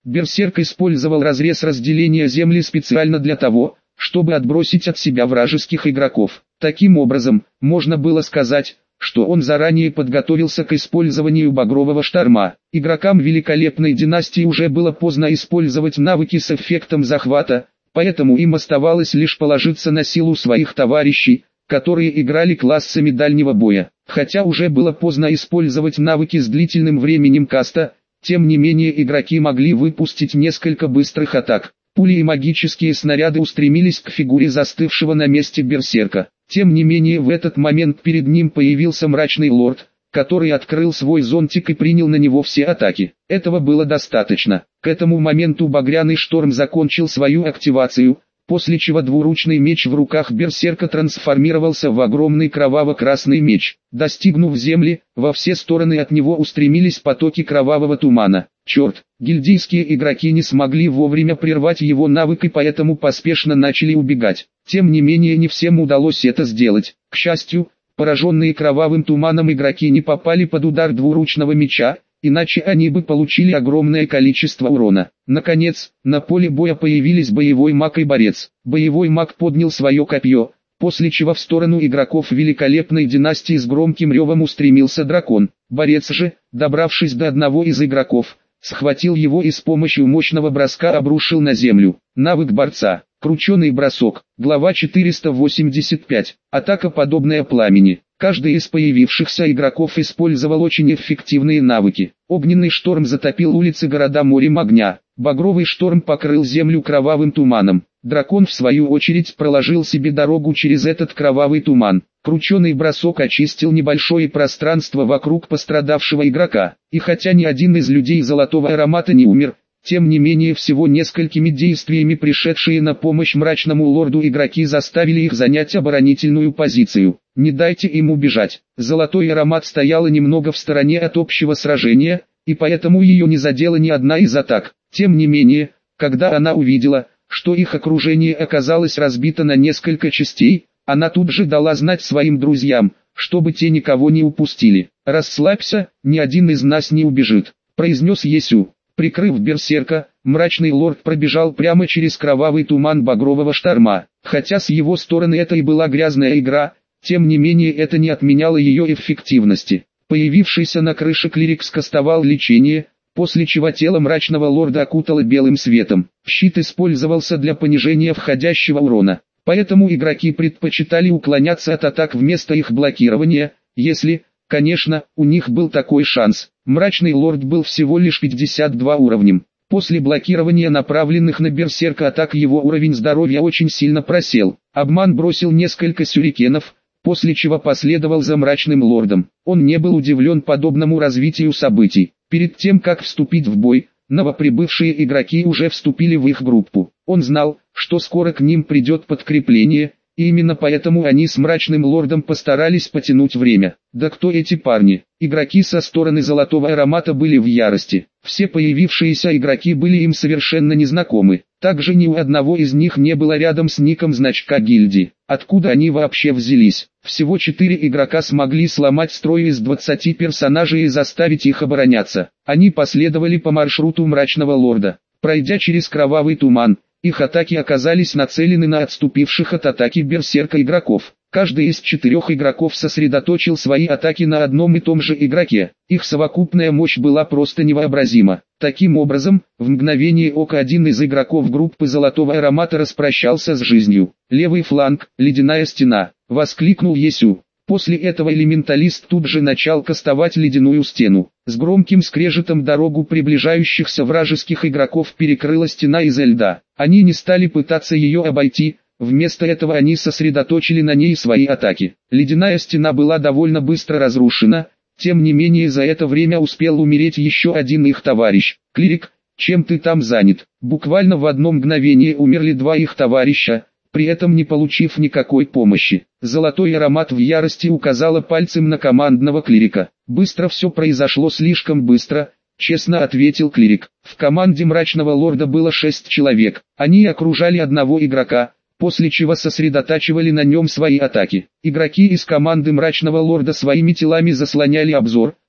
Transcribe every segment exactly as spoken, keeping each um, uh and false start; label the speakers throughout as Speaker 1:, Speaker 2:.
Speaker 1: Берсерк использовал разрез разделения земли специально для того, чтобы отбросить от себя вражеских игроков. Таким образом, можно было сказать, что он заранее подготовился к использованию багрового шторма. Игрокам великолепной династии уже было поздно использовать навыки с эффектом захвата, поэтому им оставалось лишь положиться на силу своих товарищей, которые играли классами дальнего боя. Хотя уже было поздно использовать навыки с длительным временем каста, тем не менее игроки могли выпустить несколько быстрых атак. Пули и магические снаряды устремились к фигуре застывшего на месте берсерка. Тем не менее в этот момент перед ним появился мрачный лорд, который открыл свой зонтик и принял на него все атаки. Этого было достаточно. К этому моменту багряный шторм закончил свою активацию, после чего двуручный меч в руках берсерка трансформировался в огромный кроваво-красный меч. Достигнув земли, во все стороны от него устремились потоки кровавого тумана. Черт, гильдейские игроки не смогли вовремя прервать его навык и поэтому поспешно начали убегать. Тем не менее не всем удалось это сделать. К счастью, пораженные кровавым туманом игроки не попали под удар двуручного меча, иначе они бы получили огромное количество урона. Наконец, на поле боя появились боевой маг и борец. Боевой маг поднял свое копье, после чего в сторону игроков великолепной династии с громким ревом устремился дракон. Борец же, добравшись до одного из игроков, схватил его и с помощью мощного броска обрушил на землю. Навык борца. Крученый бросок. Глава четыреста восемьдесят пять. Атака, подобная пламени. Каждый из появившихся игроков использовал очень эффективные навыки. Огненный шторм затопил улицы города морем огня. Багровый шторм покрыл землю кровавым туманом. Дракон в свою очередь проложил себе дорогу через этот кровавый туман. Крученый бросок очистил небольшое пространство вокруг пострадавшего игрока. И хотя ни один из людей золотого аромата не умер, тем не менее всего несколькими действиями пришедшие на помощь мрачному лорду игроки заставили их занять оборонительную позицию. Не дайте им убежать. Золотой аромат стояла немного в стороне от общего сражения, и поэтому ее не задела ни одна из атак. Тем не менее, когда она увидела, что их окружение оказалось разбито на несколько частей, она тут же дала знать своим друзьям, чтобы те никого не упустили. «Расслабься, ни один из нас не убежит», — произнес Есю. Прикрыв берсерка, мрачный лорд пробежал прямо через кровавый туман багрового шторма. Хотя с его стороны это и была грязная игра, тем не менее это не отменяло ее эффективности. Появившийся на крыше клирик скастовал лечение, после чего тело мрачного лорда окутало белым светом. Щит использовался для понижения входящего урона, поэтому игроки предпочитали уклоняться от атак вместо их блокирования, если, конечно, у них был такой шанс. Мрачный лорд был всего лишь пятьдесят два уровнем. После блокирования направленных на берсерка атак его уровень здоровья очень сильно просел. Обман бросил несколько сюрикенов, после чего последовал за мрачным лордом. Он не был удивлен подобному развитию событий. Перед тем как вступить в бой, новоприбывшие игроки уже вступили в их группу. Он знал, что скоро к ним придет подкрепление, и именно поэтому они с мрачным лордом постарались потянуть время. Да кто эти парни? Игроки со стороны золотого аромата были в ярости. Все появившиеся игроки были им совершенно незнакомы. Также ни у одного из них не было рядом с ником значка гильдии. Откуда они вообще взялись? Всего четыре игрока смогли сломать строй из двадцати персонажей и заставить их обороняться. Они последовали по маршруту мрачного лорда. Пройдя через кровавый туман, их атаки оказались нацелены на отступивших от атаки берсерка игроков. Каждый из четырех игроков сосредоточил свои атаки на одном и том же игроке. Их совокупная мощь была просто невообразима. Таким образом, в мгновение ока один из игроков группы золотого аромата распрощался с жизнью. «Левый фланг, ледяная стена», — воскликнул Есю. После этого элементалист тут же начал кастовать ледяную стену. С громким скрежетом дорогу приближающихся вражеских игроков перекрыла стена из льда. Они не стали пытаться ее обойти, вместо этого они сосредоточили на ней свои атаки. Ледяная стена была довольно быстро разрушена, тем не менее за это время успел умереть еще один их товарищ. «Клирик, чем ты там занят?» Буквально в одно мгновение умерли два их товарища, при этом не получив никакой помощи. Золотой аромат в ярости указала пальцем на командного клирика. «Быстро все произошло, слишком быстро», — честно ответил клирик. В команде мрачного лорда было шесть человек. Они окружали одного игрока, после чего сосредотачивали на нем свои атаки. Игроки из команды мрачного лорда своими телами заслоняли обзор,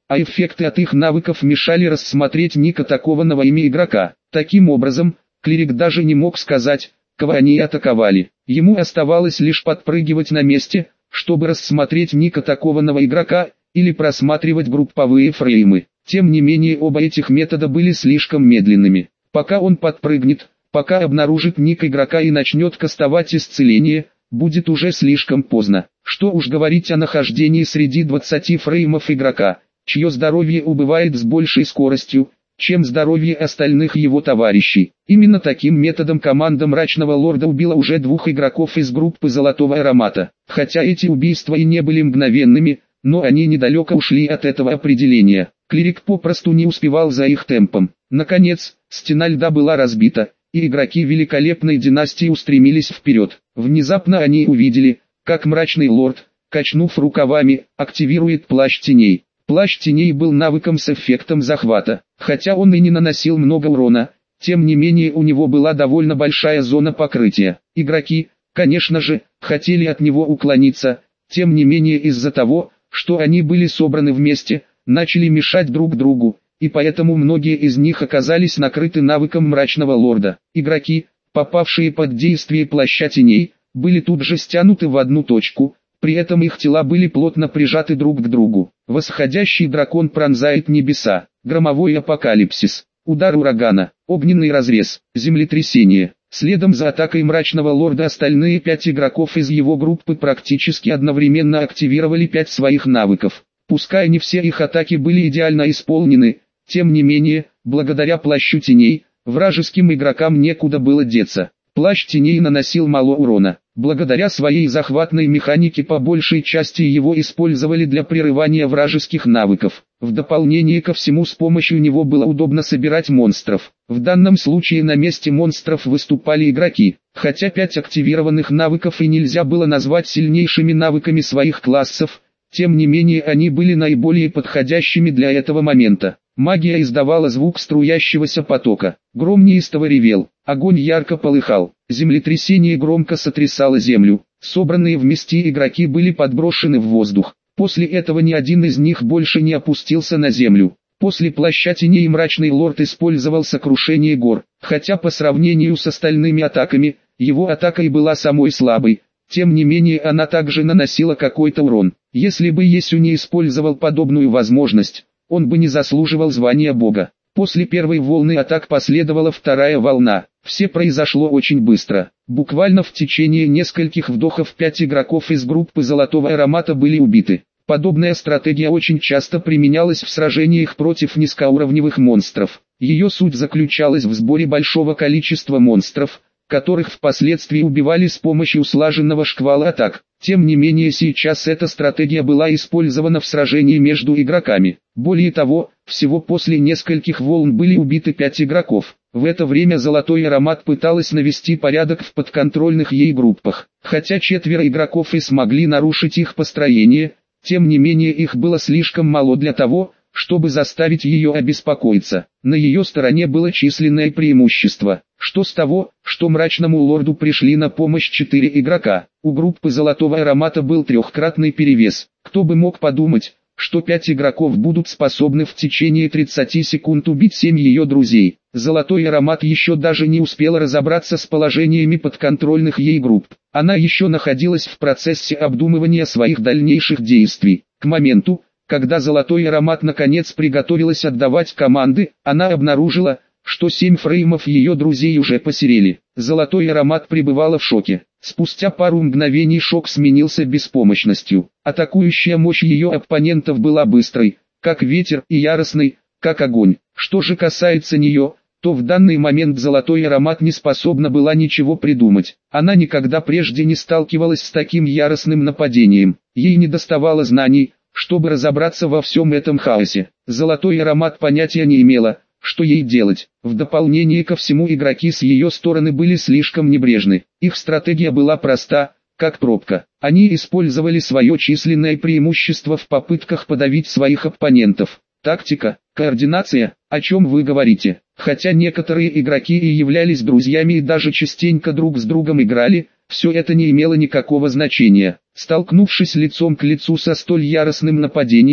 Speaker 1: а эффекты от их навыков мешали рассмотреть ник атакованного ими игрока. Таким образом, клирик даже не мог сказать, кого они атаковали. Ему оставалось лишь подпрыгивать на месте, чтобы рассмотреть ник атакованного игрока, или просматривать групповые фреймы. Тем не менее оба этих метода были слишком медленными. Пока он подпрыгнет, пока обнаружит ник игрока и начнет кастовать исцеление, будет уже слишком поздно. Что уж говорить о нахождении среди двадцати фреймов игрока, чье здоровье убывает с большей скоростью, чем здоровье остальных его товарищей. Именно таким методом команда Мрачного Лорда убила уже двух игроков из группы Золотого Аромата. Хотя эти убийства и не были мгновенными, но они недалеко ушли от этого определения. Клирик попросту не успевал за их темпом. Наконец, стена льда была разбита, и игроки великолепной династии устремились вперед. Внезапно они увидели, как Мрачный Лорд, качнув рукавами, активирует Плащ Теней. Плащ Теней был навыком с эффектом захвата. Хотя он и не наносил много урона, тем не менее у него была довольно большая зона покрытия. Игроки, конечно же, хотели от него уклониться, тем не менее из-за того, что они были собраны вместе, начали мешать друг другу, и поэтому многие из них оказались накрыты навыком Мрачного Лорда. Игроки, попавшие под действие Плаща Теней, были тут же стянуты в одну точку, при этом их тела были плотно прижаты друг к другу. Восходящий дракон пронзает небеса, громовой апокалипсис, удар урагана, огненный разрез, землетрясение. Следом за атакой Мрачного Лорда остальные пять игроков из его группы практически одновременно активировали пять своих навыков. Пускай не все их атаки были идеально исполнены, тем не менее, благодаря Плащу Теней, вражеским игрокам некуда было деться. Плащ Теней наносил мало урона. Благодаря своей захватной механике по большей части его использовали для прерывания вражеских навыков. В дополнение ко всему с помощью него было удобно собирать монстров. В данном случае на месте монстров выступали игроки. Хотя пять активированных навыков и нельзя было назвать сильнейшими навыками своих классов, тем не менее они были наиболее подходящими для этого момента. Магия издавала звук струящегося потока. Гром неистово ревел, огонь ярко полыхал, землетрясение громко сотрясало землю. Собранные вместе игроки были подброшены в воздух. После этого ни один из них больше не опустился на землю. После Плаща Теней Мрачный Лорд использовал сокрушение гор. Хотя по сравнению с остальными атаками, его атака и была самой слабой, тем не менее она также наносила какой-то урон. Если бы Есю не использовал подобную возможность, он бы не заслуживал звания бога. После первой волны атак последовала вторая волна. Все произошло очень быстро. Буквально в течение нескольких вдохов пять игроков из группы Золотого Аромата были убиты. Подобная стратегия очень часто применялась в сражениях против низкоуровневых монстров. Ее суть заключалась в сборе большого количества монстров, которых впоследствии убивали с помощью слаженного шквала атак. Тем не менее сейчас эта стратегия была использована в сражении между игроками. Более того, всего после нескольких волн были убиты пять игроков. В это время Золотой Аромат пыталась навести порядок в подконтрольных ей группах. Хотя четверо игроков и смогли нарушить их построение, тем не менее их было слишком мало для того, чтобы заставить ее обеспокоиться. На ее стороне было численное преимущество. Что с того, что Мрачному Лорду пришли на помощь четыре игрока? У группы Золотого Аромата был трехкратный перевес. Кто бы мог подумать, что пять игроков будут способны в течение тридцати секунд убить семь ее друзей. Золотой Аромат еще даже не успела разобраться с положениями подконтрольных ей групп. Она еще находилась в процессе обдумывания своих дальнейших действий. К моменту, когда Золотой Аромат наконец приготовилась отдавать команды, она обнаружила, что семь фреймов ее друзей уже посерели. Золотой Аромат пребывала в шоке. Спустя пару мгновений шок сменился беспомощностью. Атакующая мощь ее оппонентов была быстрой, как ветер, и яростной, как огонь. Что же касается нее, то в данный момент Золотой Аромат не способна была ничего придумать. Она никогда прежде не сталкивалась с таким яростным нападением. Ей недоставало знаний, чтобы разобраться во всем этом хаосе. Золотой Аромат понятия не имела, что ей делать. В дополнение ко всему игроки с ее стороны были слишком небрежны. Их стратегия была проста, как пробка. Они использовали свое численное преимущество в попытках подавить своих оппонентов. Тактика, координация, о чем вы говорите? Хотя некоторые игроки и являлись друзьями и даже частенько друг с другом играли, все это не имело никакого значения. Столкнувшись лицом к лицу со столь яростным нападением,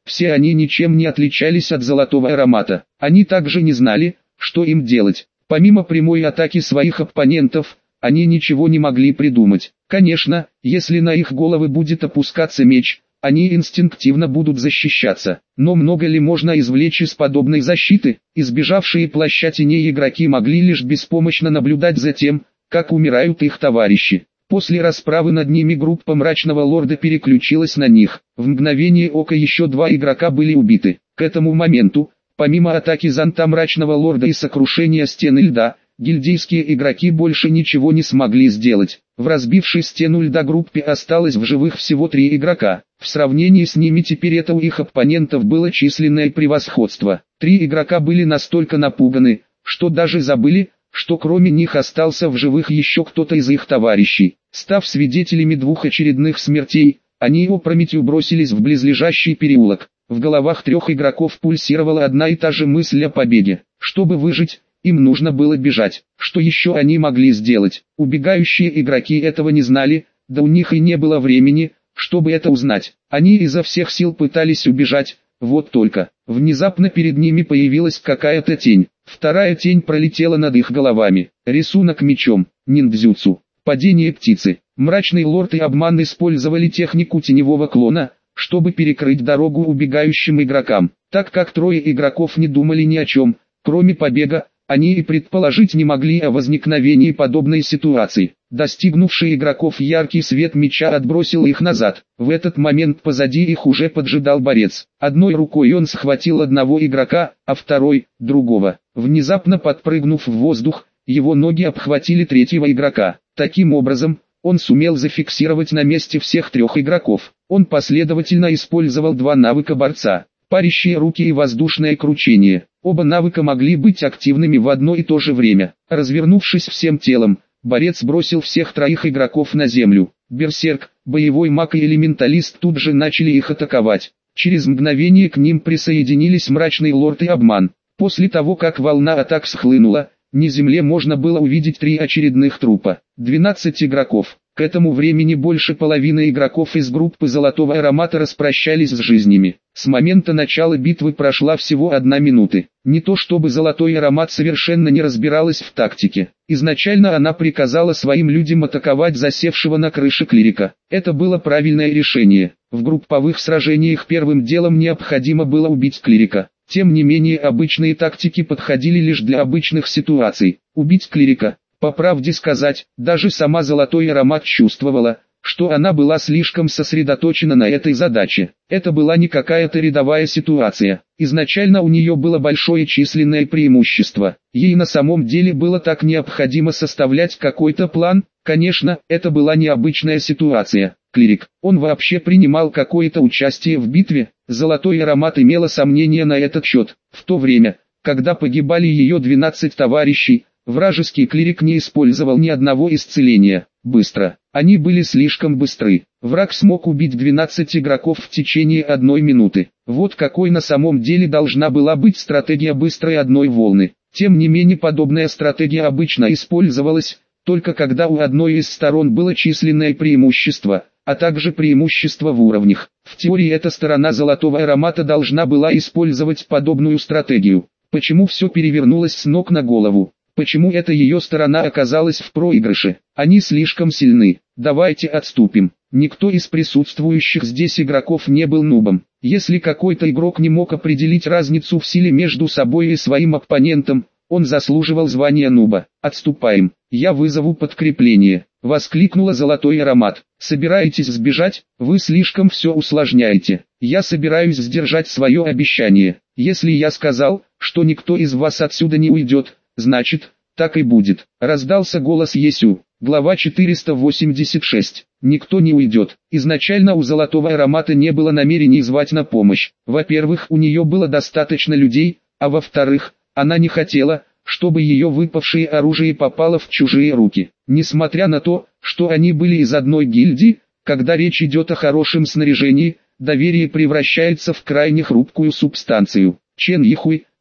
Speaker 1: Все они ничем не отличались от золотого аромата. Они также не знали, что им делать. Помимо прямой атаки своих оппонентов, они ничего не могли придумать. Конечно, если на их головы будет опускаться меч, они инстинктивно будут защищаться. Но много ли можно извлечь из подобной защиты? Избежавшие плаща теней игроки могли лишь беспомощно наблюдать за тем, как умирают их товарищи. После расправы над ними группа Мрачного Лорда переключилась на них. В мгновение ока еще два игрока были убиты. К этому моменту, помимо атаки зонта Мрачного Лорда и сокрушения стены льда, гильдейские игроки больше ничего не смогли сделать. В разбившей стену льда группе осталось в живых всего три игрока. В сравнении с ними теперь это у их оппонентов было численное превосходство. Три игрока были настолько напуганы, что даже забыли, что кроме них остался в живых еще кто-то из их товарищей. Став свидетелями двух очередных смертей, они опрометью бросились в близлежащий переулок. В головах трех игроков пульсировала одна и та же мысль о побеге. Чтобы выжить, им нужно было бежать. Что еще они могли сделать? Убегающие игроки этого не знали, да у них и не было времени, чтобы это узнать. Они изо всех сил пытались убежать, вот только. Внезапно перед ними появилась какая-то тень. Вторая тень пролетела над их головами. Рисунок мечом. Ниндзюцу. Падение птицы. Мрачный лорд и обман использовали технику теневого клона, чтобы перекрыть дорогу убегающим игрокам. Так как трое игроков не думали ни о чем, кроме побега, они и предположить не могли о возникновении подобной ситуации. Достигнувший игроков яркий свет меча отбросил их назад. В этот момент позади их уже поджидал борец. Одной рукой он схватил одного игрока, а второй – другого. Внезапно подпрыгнув в воздух, его ноги обхватили третьего игрока. Таким образом, он сумел зафиксировать на месте всех трех игроков. Он последовательно использовал два навыка борца. Парящие руки и воздушное кручение. Оба навыка могли быть активными в одно и то же время. Развернувшись всем телом, борец бросил всех троих игроков на землю. Берсерк, боевой маг и элементалист тут же начали их атаковать. Через мгновение к ним присоединились Мрачный Лорд и Обман. После того как волна атак схлынула, на земле можно было увидеть три очередных трупа. двенадцать игроков. К этому времени больше половины игроков из группы Золотого Аромата распрощались с жизнями. С момента начала битвы прошла всего одна минута. Не то чтобы Золотой Аромат совершенно не разбиралась в тактике. Изначально она приказала своим людям атаковать засевшего на крыше клирика. Это было правильное решение. В групповых сражениях первым делом необходимо было убить клирика. Тем не менее обычные тактики подходили лишь для обычных ситуаций. Убить клирика. По правде сказать, даже сама Золотой Аромат чувствовала, что она была слишком сосредоточена на этой задаче. Это была не какая-то рядовая ситуация. Изначально у нее было большое численное преимущество. Ей на самом деле было так необходимо составлять какой-то план. Конечно, это была необычная ситуация. Клирик, он вообще принимал какое-то участие в битве? Золотой Аромат имела сомнения на этот счет. В то время, когда погибали ее двенадцать товарищей, вражеский клирик не использовал ни одного исцеления. Быстро. Они были слишком быстры. Враг смог убить двенадцать игроков в течение одной минуты. Вот какой на самом деле должна была быть стратегия быстрой одной волны. Тем не менее подобная стратегия обычно использовалась, только когда у одной из сторон было численное преимущество, а также преимущество в уровнях. В теории эта сторона Золотого Аромата должна была использовать подобную стратегию. Почему все перевернулось с ног на голову? Почему эта ее сторона оказалась в проигрыше? Они слишком сильны. Давайте отступим. Никто из присутствующих здесь игроков не был нубом. Если какой-то игрок не мог определить разницу в силе между собой и своим оппонентом, он заслуживал звания нуба. Отступаем. Я вызову подкрепление. Воскликнула Золотой Аромат. Собираетесь сбежать? Вы слишком все усложняете. Я собираюсь сдержать свое обещание. Если я сказал, что никто из вас отсюда не уйдет, значит, так и будет. Раздался голос Есю. Глава четыреста восемьдесят шесть. Никто не уйдет. Изначально у Золотого Аромата не было намерений звать на помощь. Во-первых, у нее было достаточно людей, а во-вторых, она не хотела, чтобы ее выпавшее оружие попало в чужие руки. Несмотря на то, что они были из одной гильдии, когда речь идет о хорошем снаряжении, доверие превращается в крайне хрупкую субстанцию. Чен Ихуй,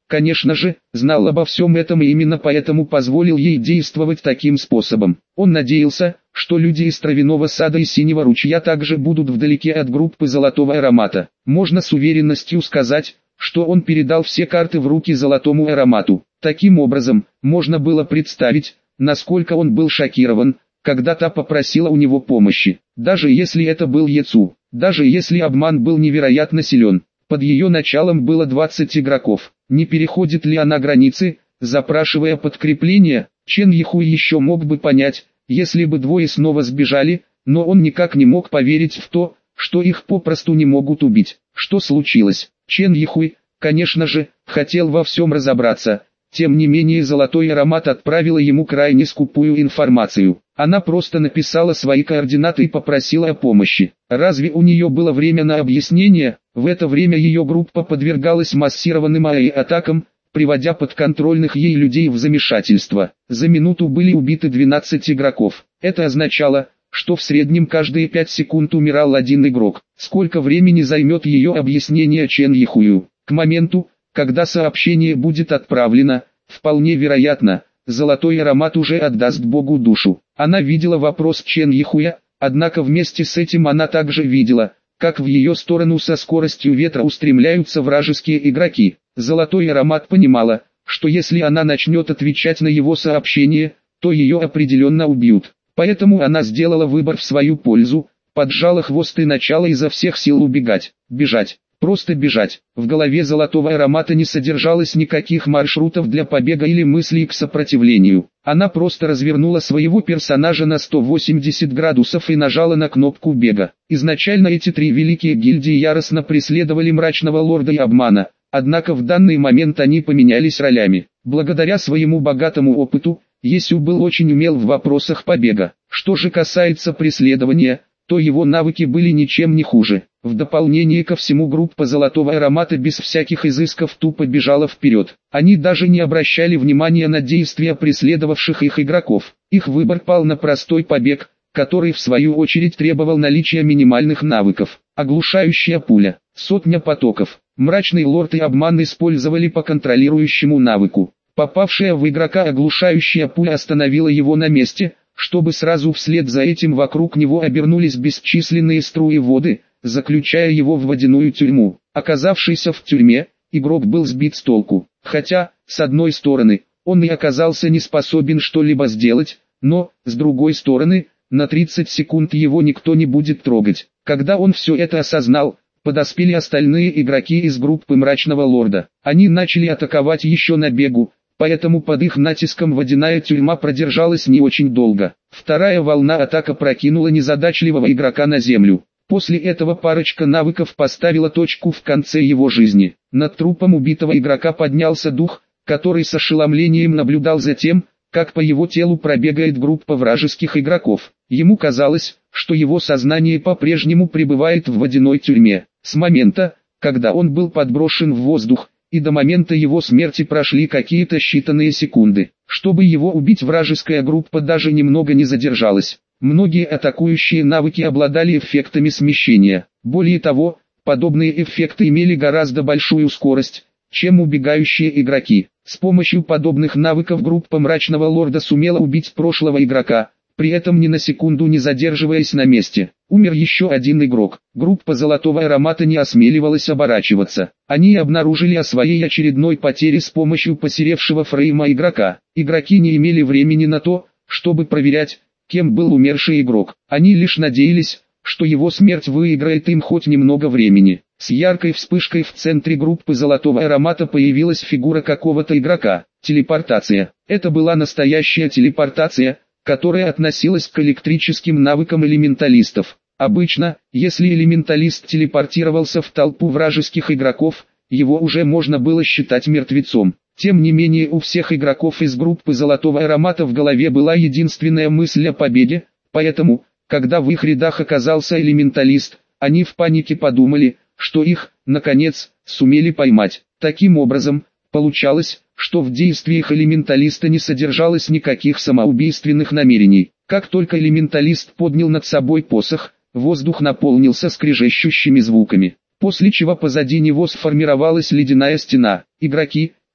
Speaker 1: конечно же, знал обо всем этом и именно поэтому позволил ей действовать таким способом. Он надеялся, что люди из Травяного сада и Синего ручья также будут вдалеке от группы Золотого Аромата. Можно с уверенностью сказать, что он передал все карты в руки Золотому Аромату. Таким образом, можно было представить, насколько он был шокирован, когда та попросила у него помощи. Даже если это был Ецу, даже если обман был невероятно силен, под ее началом было двадцать игроков. Не переходит ли она границы, запрашивая подкрепление? Чен Йихуй еще мог бы понять, если бы двое снова сбежали, но он никак не мог поверить в то, что их попросту не могут убить. Что случилось? Чен Йихуй, конечно же, хотел во всем разобраться. Тем не менее Золотой Аромат отправила ему крайне скупую информацию. Она просто написала свои координаты и попросила о помощи. Разве у нее было время на объяснение? В это время ее группа подвергалась массированным эй ай атакам, приводя подконтрольных ей людей в замешательство. За минуту были убиты двенадцать игроков. Это означало, что в среднем каждые пять секунд умирал один игрок. Сколько времени займет ее объяснение Чен Йихую? К моменту, когда сообщение будет отправлено, вполне вероятно, Золотой Аромат уже отдаст Богу душу. Она видела вопрос Чен Йихуя, однако вместе с этим она также видела, как в ее сторону со скоростью ветра устремляются вражеские игроки. Золотой Аромат понимала, что если она начнет отвечать на его сообщение, то ее определенно убьют. Поэтому она сделала выбор в свою пользу, поджала хвост и начала изо всех сил убегать, бежать. Просто бежать. В голове Золотого Аромата не содержалось никаких маршрутов для побега или мыслей к сопротивлению. Она просто развернула своего персонажа на сто восемьдесят градусов и нажала на кнопку бега. Изначально эти три великие гильдии яростно преследовали Мрачного Лорда и Обмана, однако в данный момент они поменялись ролями. Благодаря своему богатому опыту, Есю был очень умел в вопросах побега. Что же касается преследования, то его навыки были ничем не хуже. В дополнение ко всему группа Золотого Аромата без всяких изысков тупо бежала вперед. Они даже не обращали внимания на действия преследовавших их игроков. Их выбор пал на простой побег, который в свою очередь требовал наличия минимальных навыков. Оглушающая пуля, сотня потоков. Мрачный Лорд и Обман использовали по контролирующему навыку. Попавшая в игрока оглушающая пуля остановила его на месте, чтобы сразу вслед за этим вокруг него обернулись бесчисленные струи воды, заключая его в водяную тюрьму. Оказавшийся в тюрьме, игрок был сбит с толку. Хотя, с одной стороны, он и оказался не способен что-либо сделать, но, с другой стороны, на тридцать секунд его никто не будет трогать. Когда он все это осознал, подоспели остальные игроки из группы Мрачного Лорда. Они начали атаковать еще на бегу, поэтому под их натиском водяная тюрьма продержалась не очень долго. Вторая волна атака прокинула незадачливого игрока на землю. После этого парочка навыков поставила точку в конце его жизни. Над трупом убитого игрока поднялся дух, который с ошеломлением наблюдал за тем, как по его телу пробегает группа вражеских игроков. Ему казалось, что его сознание по-прежнему пребывает в водяной тюрьме. С момента, когда он был подброшен в воздух, и до момента его смерти прошли какие-то считанные секунды. Чтобы его убить, вражеская группа даже немного не задержалась. Многие атакующие навыки обладали эффектами смещения. Более того, подобные эффекты имели гораздо большую скорость, чем убегающие игроки. С помощью подобных навыков группа Мрачного Лорда сумела убить прошлого игрока, при этом ни на секунду не задерживаясь на месте. Умер еще один игрок. Группа Золотого Аромата не осмеливалась оборачиваться. Они обнаружили о своей очередной потере с помощью посеревшего фрейма игрока. Игроки не имели времени на то, чтобы проверять, кем был умерший игрок. Они лишь надеялись, что его смерть выиграет им хоть немного времени. С яркой вспышкой в центре группы Золотого Аромата появилась фигура какого-то игрока. Телепортация. Это была настоящая телепортация, которая относилась к электрическим навыкам элементалистов. Обычно, если элементалист телепортировался в толпу вражеских игроков, его уже можно было считать мертвецом. Тем не менее, у всех игроков из группы Золотого Аромата в голове была единственная мысль о победе, поэтому, когда в их рядах оказался элементалист, они в панике подумали, что их, наконец, сумели поймать. Таким образом, получалось, что в действиях элементалиста не содержалось никаких самоубийственных намерений. Как только элементалист поднял над собой посох, воздух наполнился скрежещущими звуками, после чего позади него сформировалась ледяная стена. Игроки,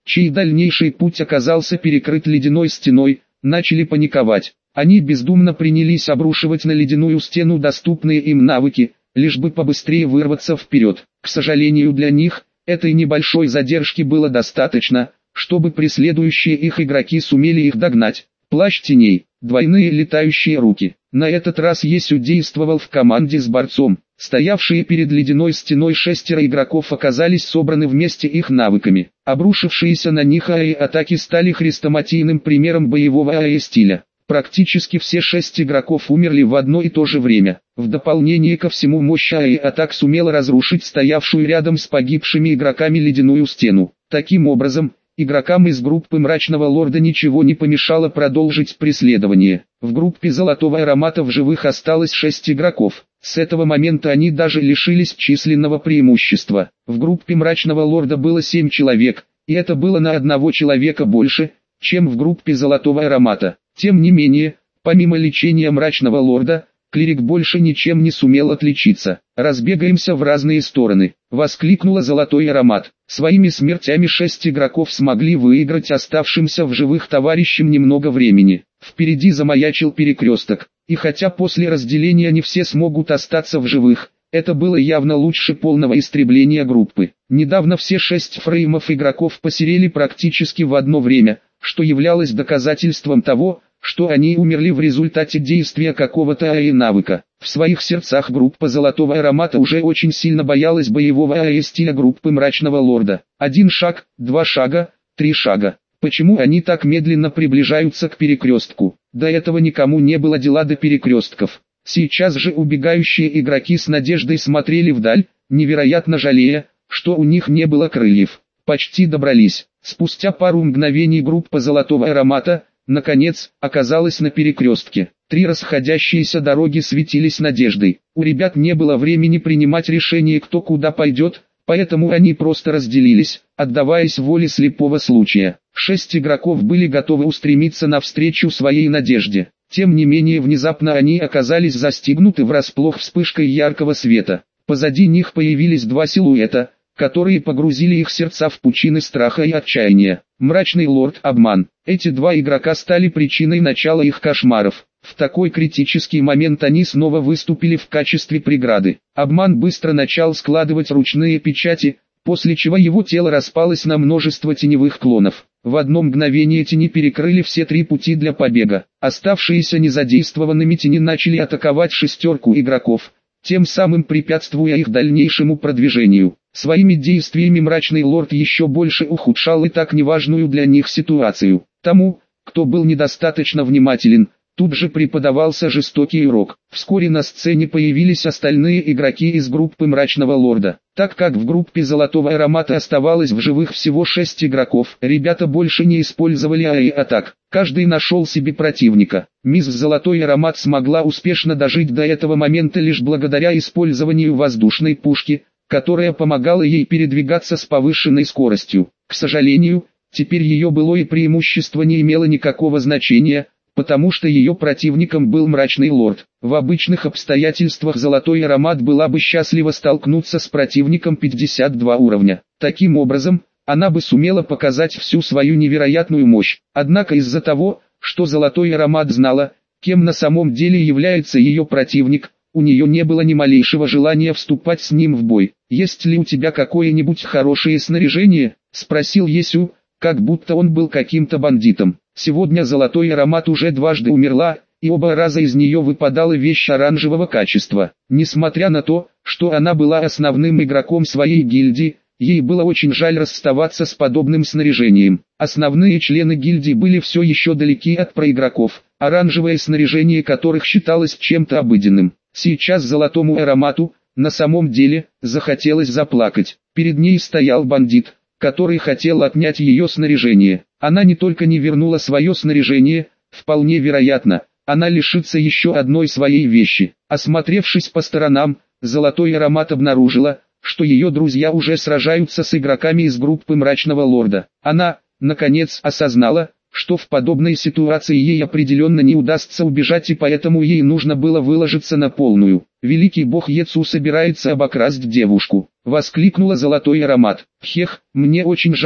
Speaker 1: чей дальнейший путь оказался перекрыт ледяной стеной, начали паниковать. Они бездумно принялись обрушивать на ледяную стену доступные им навыки, лишь бы побыстрее вырваться вперед. К сожалению для них, этой небольшой задержки было достаточно, чтобы преследующие их игроки сумели их догнать. Плащ теней, двойные летающие руки. На этот раз Есю действовал в команде с борцом. Стоявшие перед ледяной стеной шестеро игроков оказались собраны вместе их навыками. Обрушившиеся на них АЭ-атаки стали хрестоматийным примером боевого АЭ-стиля. Практически все шесть игроков умерли в одно и то же время. В дополнение ко всему мощь АЭ-атак сумела разрушить стоявшую рядом с погибшими игроками ледяную стену. Таким образом, игрокам из группы Мрачного Лорда ничего не помешало продолжить преследование. В группе Золотого Аромата в живых осталось шесть игроков. С этого момента они даже лишились численного преимущества. В группе Мрачного Лорда было семь человек, и это было на одного человека больше, чем в группе Золотого Аромата. Тем не менее, помимо лечения Мрачного Лорда, клирик больше ничем не сумел отличиться. «Разбегаемся в разные стороны», — воскликнула Золотой Аромат. Своими смертями шесть игроков смогли выиграть оставшимся в живых товарищам немного времени. Впереди замаячил перекресток, и хотя после разделения не все смогут остаться в живых, это было явно лучше полного истребления группы. Недавно все шесть фреймов игроков посерели практически в одно время, что являлось доказательством того, что они умерли в результате действия какого-то АЭ-навыка. В своих сердцах группа Золотого Аромата уже очень сильно боялась боевого АЭ-стиля группы Мрачного Лорда. Один шаг, два шага, три шага. Почему они так медленно приближаются к перекрестку? До этого никому не было дела до перекрестков. Сейчас же убегающие игроки с надеждой смотрели вдаль, невероятно жалея, что у них не было крыльев. Почти добрались. Спустя пару мгновений группа Золотого Аромата, наконец, оказалась на перекрестке. Три расходящиеся дороги светились надеждой. У ребят не было времени принимать решение, кто куда пойдет, поэтому они просто разделились, отдаваясь воле слепого случая. Шесть игроков были готовы устремиться навстречу своей надежде. Тем не менее внезапно они оказались застигнуты врасплох вспышкой яркого света. Позади них появились два силуэта, которые погрузили их сердца в пучины страха и отчаяния. Мрачный Лорд, обман. Эти два игрока стали причиной начала их кошмаров. В такой критический момент они снова выступили в качестве преграды. Обман быстро начал складывать ручные печати, после чего его тело распалось на множество теневых клонов. В одно мгновение тени перекрыли все три пути для побега. Оставшиеся незадействованными тени начали атаковать шестерку игроков, тем самым препятствуя их дальнейшему продвижению. Своими действиями Мрачный Лорд еще больше ухудшал и так неважную для них ситуацию. Тому, кто был недостаточно внимателен, тут же преподавался жестокий урок. Вскоре на сцене появились остальные игроки из группы Мрачного Лорда. Так как в группе Золотого Аромата оставалось в живых всего шесть игроков, ребята больше не использовали АЭ-атак. Каждый нашел себе противника. Мисс Золотой Аромат смогла успешно дожить до этого момента лишь благодаря использованию воздушной пушки, которая помогала ей передвигаться с повышенной скоростью. К сожалению, теперь ее былое преимущество не имело никакого значения, потому что ее противником был Мрачный Лорд. В обычных обстоятельствах Золотой Аромат была бы счастлива столкнуться с противником пятьдесят два уровня. Таким образом, она бы сумела показать всю свою невероятную мощь. Однако из-за того, что Золотой Аромат знала, кем на самом деле является ее противник, у нее не было ни малейшего желания вступать с ним в бой. «Есть ли у тебя какое-нибудь хорошее снаряжение?» – спросил Есю, как будто он был каким-то бандитом. Сегодня Золотой Аромат уже дважды умерла, и оба раза из нее выпадала вещь оранжевого качества. Несмотря на то, что она была основным игроком своей гильдии, ей было очень жаль расставаться с подобным снаряжением. Основные члены гильдии были все еще далеки от проигроков, оранжевое снаряжение которых считалось чем-то обыденным. Сейчас Золотому Аромату, на самом деле, захотелось заплакать. Перед ней стоял бандит, который хотел отнять ее снаряжение. Она не только не вернула свое снаряжение, вполне вероятно, она лишится еще одной своей вещи. Осмотревшись по сторонам, Золотой Аромат обнаружила, что ее друзья уже сражаются с игроками из группы Мрачного Лорда. Она, наконец, осознала, что в подобной ситуации ей определенно не удастся убежать, и поэтому ей нужно было выложиться на полную. «Великий бог Ецу собирается обокрасть девушку», — воскликнула Золотой Аромат. «Хех, мне очень жаль», —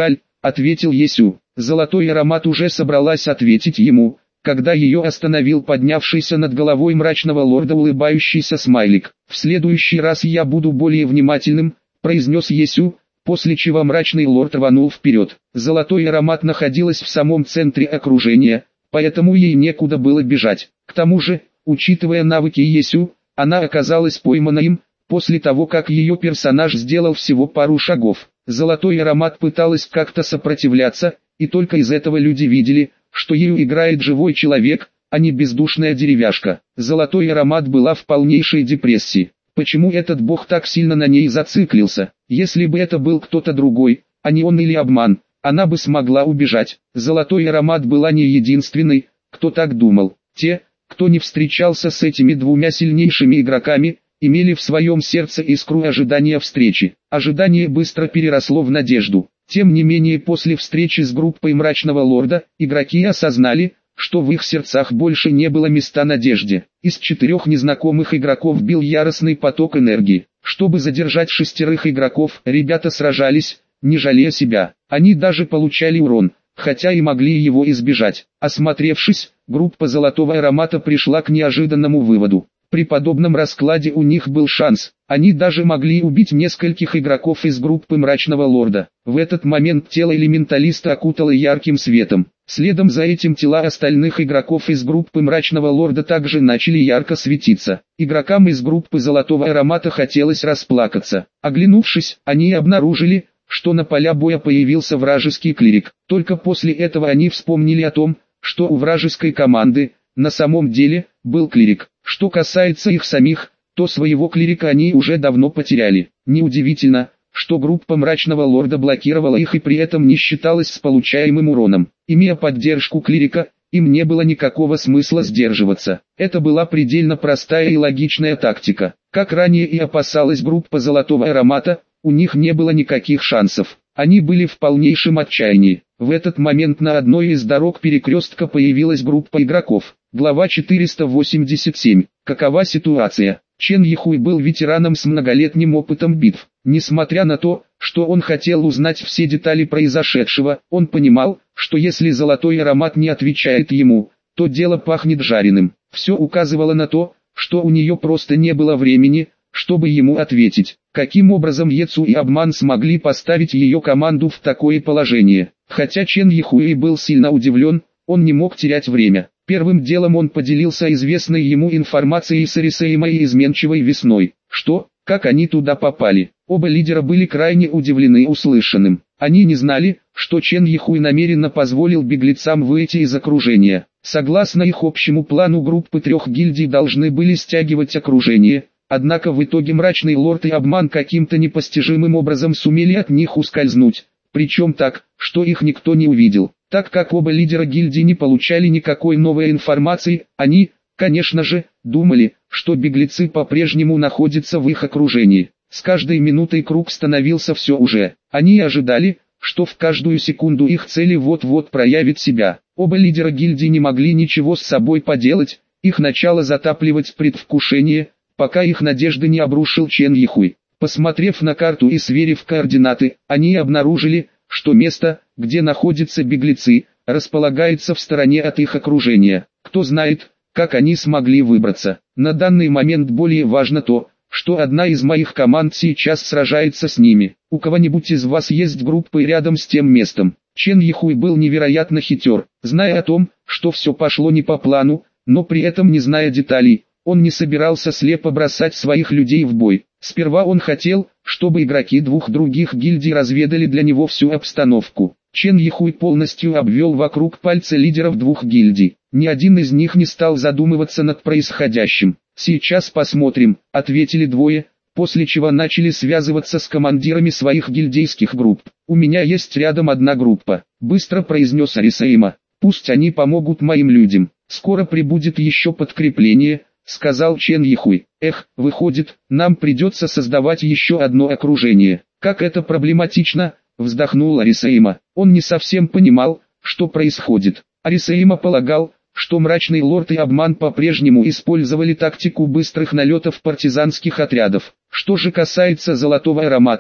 Speaker 1: ответил Есю. Золотой аромат уже собралась ответить ему, когда ее остановил поднявшийся над головой мрачного лорда улыбающийся смайлик. «В следующий раз я буду более внимательным», — произнес Есю, после чего мрачный лорд рванул вперед. Золотой аромат находилась в самом центре окружения, поэтому ей некуда было бежать. К тому же, учитывая навыки Есю, она оказалась поймана им, после того как ее персонаж сделал всего пару шагов. Золотой аромат пыталась как-то сопротивляться, и только из этого люди видели, что ею играет живой человек, а не бездушная деревяшка. Золотой аромат была в полнейшей депрессии. Почему этот бог так сильно на ней зациклился? Если бы это был кто-то другой, а не он или обман, она бы смогла убежать. Золотой аромат была не единственной, кто так думал. Те, кто не встречался с этими двумя сильнейшими игроками, имели в своем сердце искру ожидания встречи. Ожидание быстро переросло в надежду. Тем не менее, после встречи с группой Мрачного Лорда, игроки осознали, что в их сердцах больше не было места надежде. Из четырех незнакомых игроков бил яростный поток энергии. Чтобы задержать шестерых игроков, ребята сражались, не жалея себя. Они даже получали урон, хотя и могли его избежать. Осмотревшись, группа Золотого Аромата пришла к неожиданному выводу. При подобном раскладе у них был шанс, они даже могли убить нескольких игроков из группы Мрачного Лорда. В этот момент тело элементалиста окутало ярким светом. Следом за этим тела остальных игроков из группы Мрачного Лорда также начали ярко светиться. Игрокам из группы Золотого Аромата хотелось расплакаться. Оглянувшись, они обнаружили, что на поля боя появился вражеский клирик. Только после этого они вспомнили о том, что у вражеской команды, на самом деле, был клирик. Что касается их самих, то своего клирика они уже давно потеряли. Неудивительно, что группа Мрачного Лорда блокировала их и при этом не считалась с получаемым уроном. Имея поддержку клирика, им не было никакого смысла сдерживаться. Это была предельно простая и логичная тактика. Как ранее и опасалась группа Золотого Аромата, у них не было никаких шансов. Они были в полнейшем отчаянии. В этот момент на одной из дорог перекрестка появилась группа игроков. Глава четыреста восемьдесят семь. Какова ситуация? Чен Йихуй был ветераном с многолетним опытом битв. Несмотря на то, что он хотел узнать все детали произошедшего, он понимал, что если Золотой Аромат не отвечает ему, то дело пахнет жареным. Все указывало на то, что у нее просто не было времени, чтобы ему ответить. Каким образом Ецу и Обман смогли поставить ее команду в такое положение? Хотя Чен Йихуй был сильно удивлен, он не мог терять время. Первым делом он поделился известной ему информацией с Арисеймой и изменчивой Весной. Что, как они туда попали? Оба лидера были крайне удивлены услышанным. Они не знали, что Чен Йихуй намеренно позволил беглецам выйти из окружения. Согласно их общему плану, группы трех гильдий должны были стягивать окружение. Однако в итоге Мрачный Лорд и Обман каким-то непостижимым образом сумели от них ускользнуть, причем так, что их никто не увидел. Так как оба лидера гильдии не получали никакой новой информации, они, конечно же, думали, что беглецы по-прежнему находятся в их окружении. С каждой минутой круг становился все уже. Они ожидали, что в каждую секунду их цели вот-вот проявит себя. Оба лидера гильдии не могли ничего с собой поделать, их начало затапливать предвкушение, пока их надежды не обрушил Чен Йихуй. Посмотрев на карту и сверив координаты, они обнаружили, что место, где находятся беглецы, располагается в стороне от их окружения. Кто знает, как они смогли выбраться. На данный момент более важно то, что одна из моих команд сейчас сражается с ними. У кого-нибудь из вас есть группы рядом с тем местом? Чен Йихуй был невероятно хитер, зная о том, что все пошло не по плану, но при этом не зная деталей. Он не собирался слепо бросать своих людей в бой. Сперва он хотел, чтобы игроки двух других гильдий разведали для него всю обстановку. Чен Йихуй полностью обвел вокруг пальца лидеров двух гильдий. Ни один из них не стал задумываться над происходящим. «Сейчас посмотрим», — ответили двое, после чего начали связываться с командирами своих гильдейских групп. «У меня есть рядом одна группа», — быстро произнес Арисейма. «Пусть они помогут моим людям. Скоро прибудет еще подкрепление», — сказал Чен Йихуй. «Эх, выходит, нам придется создавать еще одно окружение. Как это проблематично», — вздохнул Арисейма. Он не совсем понимал, что происходит. Арисейма полагал, что Мрачный Лорд и Обман по-прежнему использовали тактику быстрых налетов партизанских отрядов. Что же касается Золотого Аромата,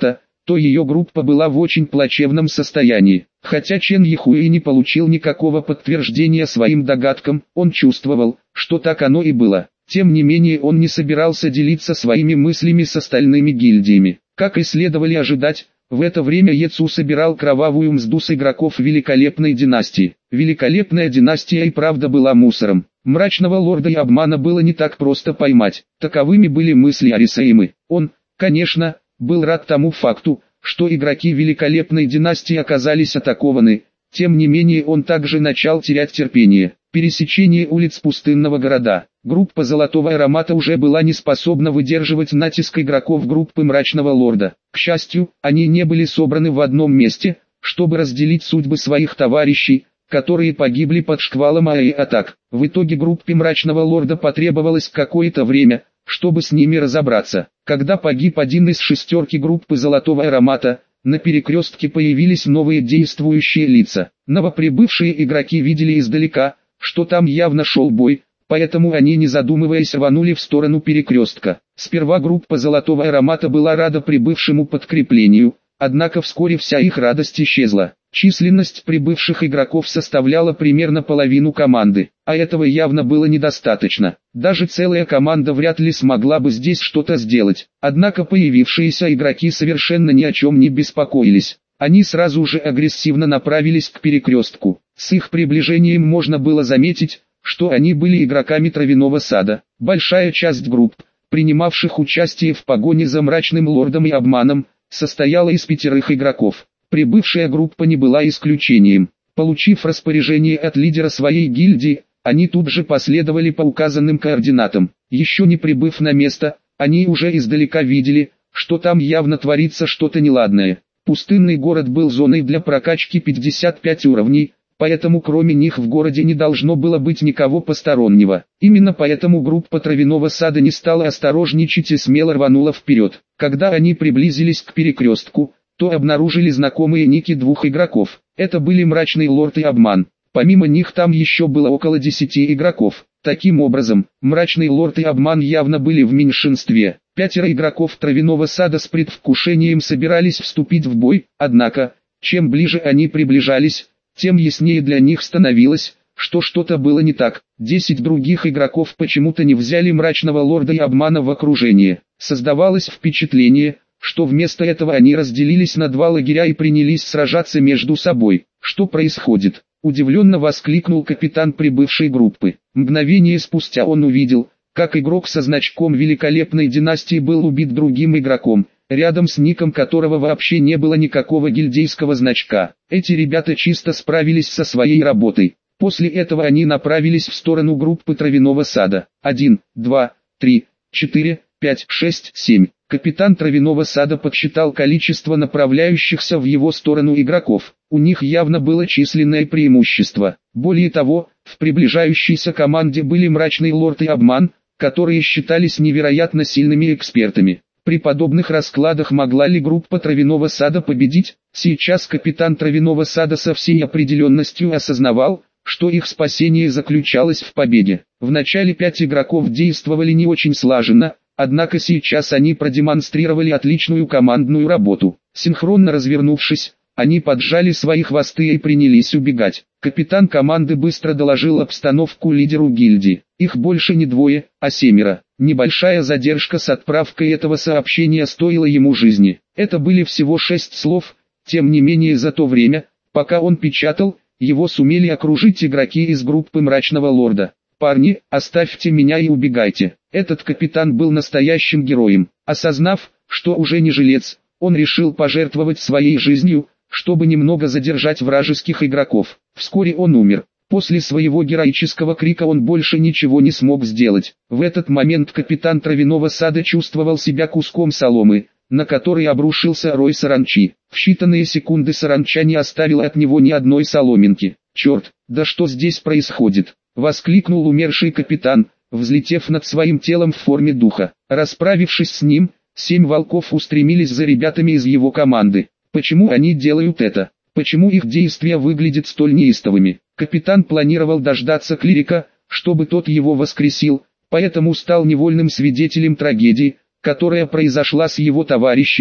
Speaker 1: то ее группа была в очень плачевном состоянии. Хотя Чен Йихуэй не получил никакого подтверждения своим догадкам, он чувствовал, что так оно и было. Тем не менее он не собирался делиться своими мыслями с остальными гильдиями. Как и следовало ожидать, в это время Ецу собирал кровавую мзду с игроков Великолепной династии. Великолепная династия и правда была мусором. Мрачного лорда и обмана было не так просто поймать. Таковыми были мысли Арисаимы. Он, конечно, был рад тому факту, что игроки Великолепной династии оказались атакованы. Тем не менее он также начал терять терпение. Пересечение улиц пустынного города. Группа Золотого Аромата уже была не способна выдерживать натиск игроков группы Мрачного Лорда. К счастью, они не были собраны в одном месте, чтобы разделить судьбы своих товарищей, которые погибли под шквалом АЭ-атак. В итоге группе Мрачного Лорда потребовалось какое-то время, чтобы с ними разобраться. Когда погиб один из шестерки группы Золотого Аромата, на перекрестке появились новые действующие лица. Новоприбывшие игроки видели издалека, что там явно шел бой, поэтому они, не задумываясь, рванули в сторону перекрестка. Сперва группа Золотого Аромата была рада прибывшему подкреплению, однако вскоре вся их радость исчезла. Численность прибывших игроков составляла примерно половину команды, а этого явно было недостаточно. Даже целая команда вряд ли смогла бы здесь что-то сделать. Однако появившиеся игроки совершенно ни о чем не беспокоились. Они сразу же агрессивно направились к перекрестку. С их приближением можно было заметить, что они были игроками Травяного Сада. Большая часть групп, принимавших участие в погоне за Мрачным Лордом и обманом, состояла из пятерых игроков. Прибывшая группа не была исключением. Получив распоряжение от лидера своей гильдии, они тут же последовали по указанным координатам. Еще не прибыв на место, они уже издалека видели, что там явно творится что-то неладное. Пустынный город был зоной для прокачки пятьдесят пять уровней, поэтому кроме них в городе не должно было быть никого постороннего. Именно поэтому группа Травяного Сада не стала осторожничать и смело рванула вперед. Когда они приблизились к перекрестку, то обнаружили знакомые ники двух игроков. Это были Мрачный Лорд и Обман. Помимо них там еще было около десяти игроков. Таким образом, Мрачный Лорд и Обман явно были в меньшинстве. Пятеро игроков Травяного Сада с предвкушением собирались вступить в бой, однако, чем ближе они приближались, тем яснее для них становилось, что что-то было не так. Десять других игроков почему-то не взяли Мрачного Лорда и Обмана в окружение. Создавалось впечатление, что вместо этого они разделились на два лагеря и принялись сражаться между собой. Что происходит? Удивленно воскликнул капитан прибывшей группы. Мгновение спустя он увидел, как игрок со значком Великолепной династии был убит другим игроком, рядом с ником которого вообще не было никакого гильдейского значка. Эти ребята чисто справились со своей работой. После этого они направились в сторону группы Травяного Сада. Один, два, три, четыре, пять, шесть, семь. Капитан Травяного Сада подсчитал количество направляющихся в его сторону игроков. У них явно было численное преимущество. Более того, в приближающейся команде были Мрачный Лорд и Обман, которые считались невероятно сильными экспертами. При подобных раскладах могла ли группа Травяного Сада победить? Сейчас капитан Травяного Сада со всей определенностью осознавал, что их спасение заключалось в победе. Вначале пять игроков действовали не очень слаженно, однако сейчас они продемонстрировали отличную командную работу. Синхронно развернувшись, они поджали свои хвосты и принялись убегать. Капитан команды быстро доложил обстановку лидеру гильдии. Их больше не двое, а семеро. Небольшая задержка с отправкой этого сообщения стоила ему жизни. Это были всего шесть слов, тем не менее за то время, пока он печатал, его сумели окружить игроки из группы Мрачного Лорда. «Парни, оставьте меня и убегайте». Этот капитан был настоящим героем. Осознав, что уже не жилец, он решил пожертвовать своей жизнью, чтобы немного задержать вражеских игроков. Вскоре он умер. После своего героического крика он больше ничего не смог сделать. В этот момент капитан Травяного Сада чувствовал себя куском соломы, на который обрушился рой саранчи. В считанные секунды саранча не оставила от него ни одной соломинки. «Черт, да что здесь происходит?» — воскликнул умерший капитан, взлетев над своим телом в форме духа. Расправившись с ним, семь волков устремились за ребятами из его команды. Почему они делают это? Почему их действия выглядят столь неистовыми? Капитан планировал дождаться клирика, чтобы тот его воскресил, поэтому стал невольным свидетелем трагедии, которая произошла с его товарищами,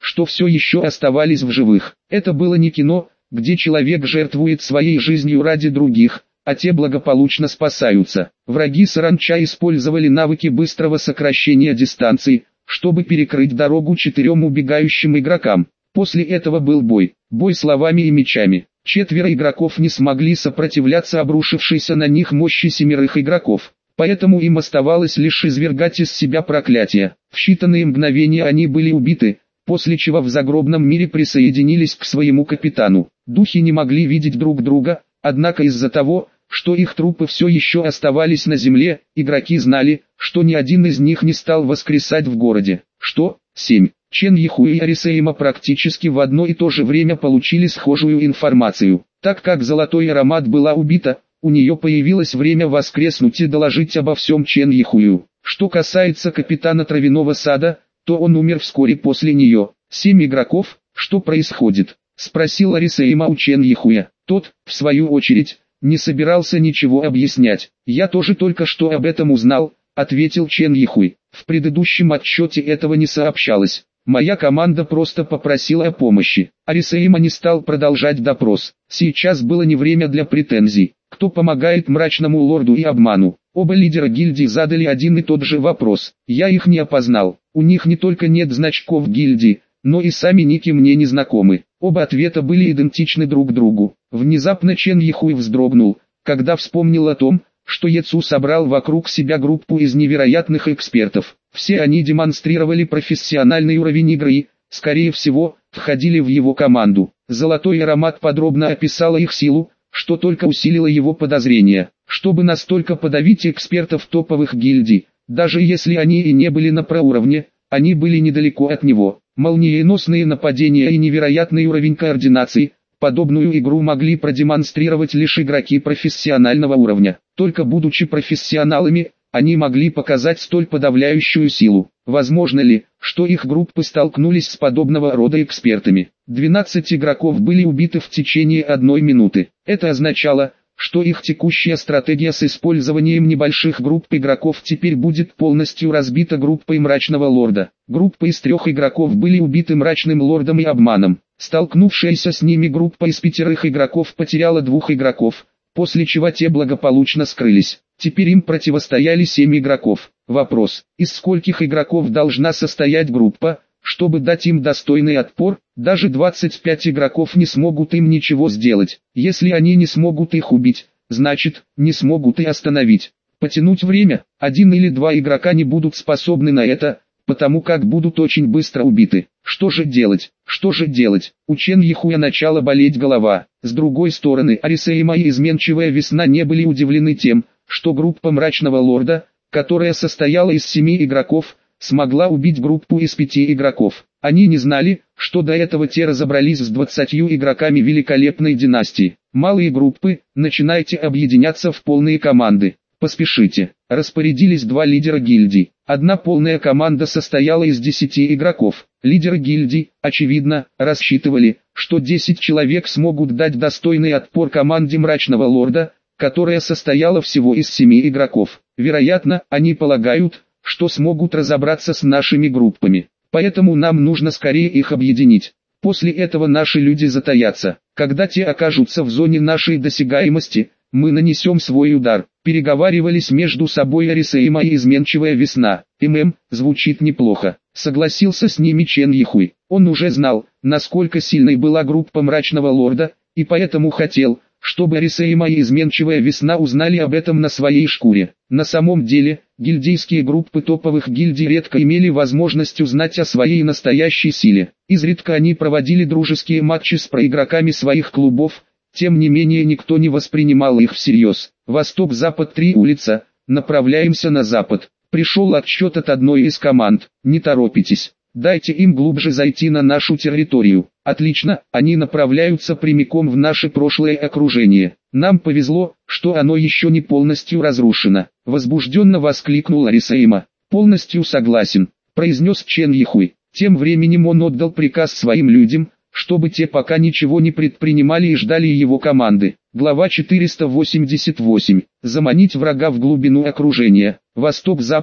Speaker 1: что все еще оставались в живых. Это было не кино, где человек жертвует своей жизнью ради других, а те благополучно спасаются. Враги саранча использовали навыки быстрого сокращения дистанции, чтобы перекрыть дорогу четырем убегающим игрокам. После этого был бой. Бой словами и мечами. Четверо игроков не смогли сопротивляться обрушившейся на них мощи семерых игроков. Поэтому им оставалось лишь извергать из себя проклятия. В считанные мгновения они были убиты, после чего в загробном мире присоединились к своему капитану. Духи не могли видеть друг друга, однако из-за того, что их трупы все еще оставались на земле, игроки знали, что ни один из них не стал воскресать в городе. Что? семь. Чен Йихуи и Арисейма практически в одно и то же время получили схожую информацию. Так как Золотой Аромат была убита, у нее появилось время воскреснуть и доложить обо всем Чен Йихую. Что касается капитана Травяного Сада, то он умер вскоре после нее. Семь игроков, что происходит? Спросил Арисейма у Чен Йихуя. Тот, в свою очередь, не собирался ничего объяснять. Я тоже только что об этом узнал, ответил Чен Йихуй. В предыдущем отчете этого не сообщалось. Моя команда просто попросила о помощи. Арисейма не стал продолжать допрос. Сейчас было не время для претензий. Кто помогает Мрачному Лорду и Обману? Оба лидера гильдии задали один и тот же вопрос. Я их не опознал. У них не только нет значков гильдии, но и сами ники мне не знакомы. Оба ответа были идентичны друг другу. Внезапно Чен Йихуй вздрогнул, когда вспомнил о том, что Яцу собрал вокруг себя группу из невероятных экспертов. Все они демонстрировали профессиональный уровень игры и, скорее всего, входили в его команду. Золотой Аромат подробно описала их силу, что только усилило его подозрения. Чтобы настолько подавить экспертов топовых гильдий, даже если они и не были на проуровне, они были недалеко от него. Молниеносные нападения и невероятный уровень координации, подобную игру могли продемонстрировать лишь игроки профессионального уровня. Только будучи профессионалами, они могли показать столь подавляющую силу. Возможно ли, что их группы столкнулись с подобного рода экспертами? двенадцать игроков были убиты в течение одной минуты. Это означало, что их текущая стратегия с использованием небольших групп игроков теперь будет полностью разбита группой Мрачного Лорда. Группа из трех игроков были убиты Мрачным Лордом и Обманом. Столкнувшаяся с ними группа из пятерых игроков потеряла двух игроков, после чего те благополучно скрылись. Теперь им противостояли семь игроков. Вопрос: из скольких игроков должна состоять группа, чтобы дать им достойный отпор? Даже двадцать пять игроков не смогут им ничего сделать. Если они не смогут их убить, значит, не смогут и остановить. Потянуть время, один или два игрока не будут способны на это, потому как будут очень быстро убиты. Что же делать? Что же делать? У Чен Йихуя начала болеть голова. С другой стороны, Арисейма и Изменчивая Весна не были удивлены тем, что группа Мрачного Лорда, которая состояла из семи игроков, смогла убить группу из пяти игроков. Они не знали, что до этого те разобрались с двадцатью игроками великолепной династии. Малые группы, начинайте объединяться в полные команды. Поспешите. Распорядились два лидера гильдий. Одна полная команда состояла из десяти игроков. Лидеры гильдий, очевидно, рассчитывали, что десять человек смогут дать достойный отпор команде Мрачного Лорда, которая состояла всего из семи игроков. Вероятно, они полагают, что смогут разобраться с нашими группами. Поэтому нам нужно скорее их объединить. После этого наши люди затаятся. Когда те окажутся в зоне нашей досягаемости, мы нанесем свой удар. Переговаривались между собой Арисейма и Изменчивая Весна. ММ, звучит неплохо. Согласился с ними Чен Йихуй. Он уже знал, насколько сильной была группа Мрачного Лорда, и поэтому хотел, чтобы Арисейма и Изменчивая Весна узнали об этом на своей шкуре. На самом деле, гильдейские группы топовых гильдий редко имели возможность узнать о своей настоящей силе. Изредка они проводили дружеские матчи с проигроками своих клубов, тем не менее никто не воспринимал их всерьез. Восток-Запад три улица, направляемся на запад. Пришел отсчет от одной из команд. Не торопитесь. Дайте им глубже зайти на нашу территорию. Отлично, они направляются прямиком в наше прошлое окружение. Нам повезло, что оно еще не полностью разрушено. Возбужденно воскликнул Арисейма. Полностью согласен, произнес Чен Йихуй. Тем временем он отдал приказ своим людям, чтобы те пока ничего не предпринимали и ждали его команды. Глава четыреста восемьдесят восемь. Заманить врага в глубину окружения. Восток-Запад,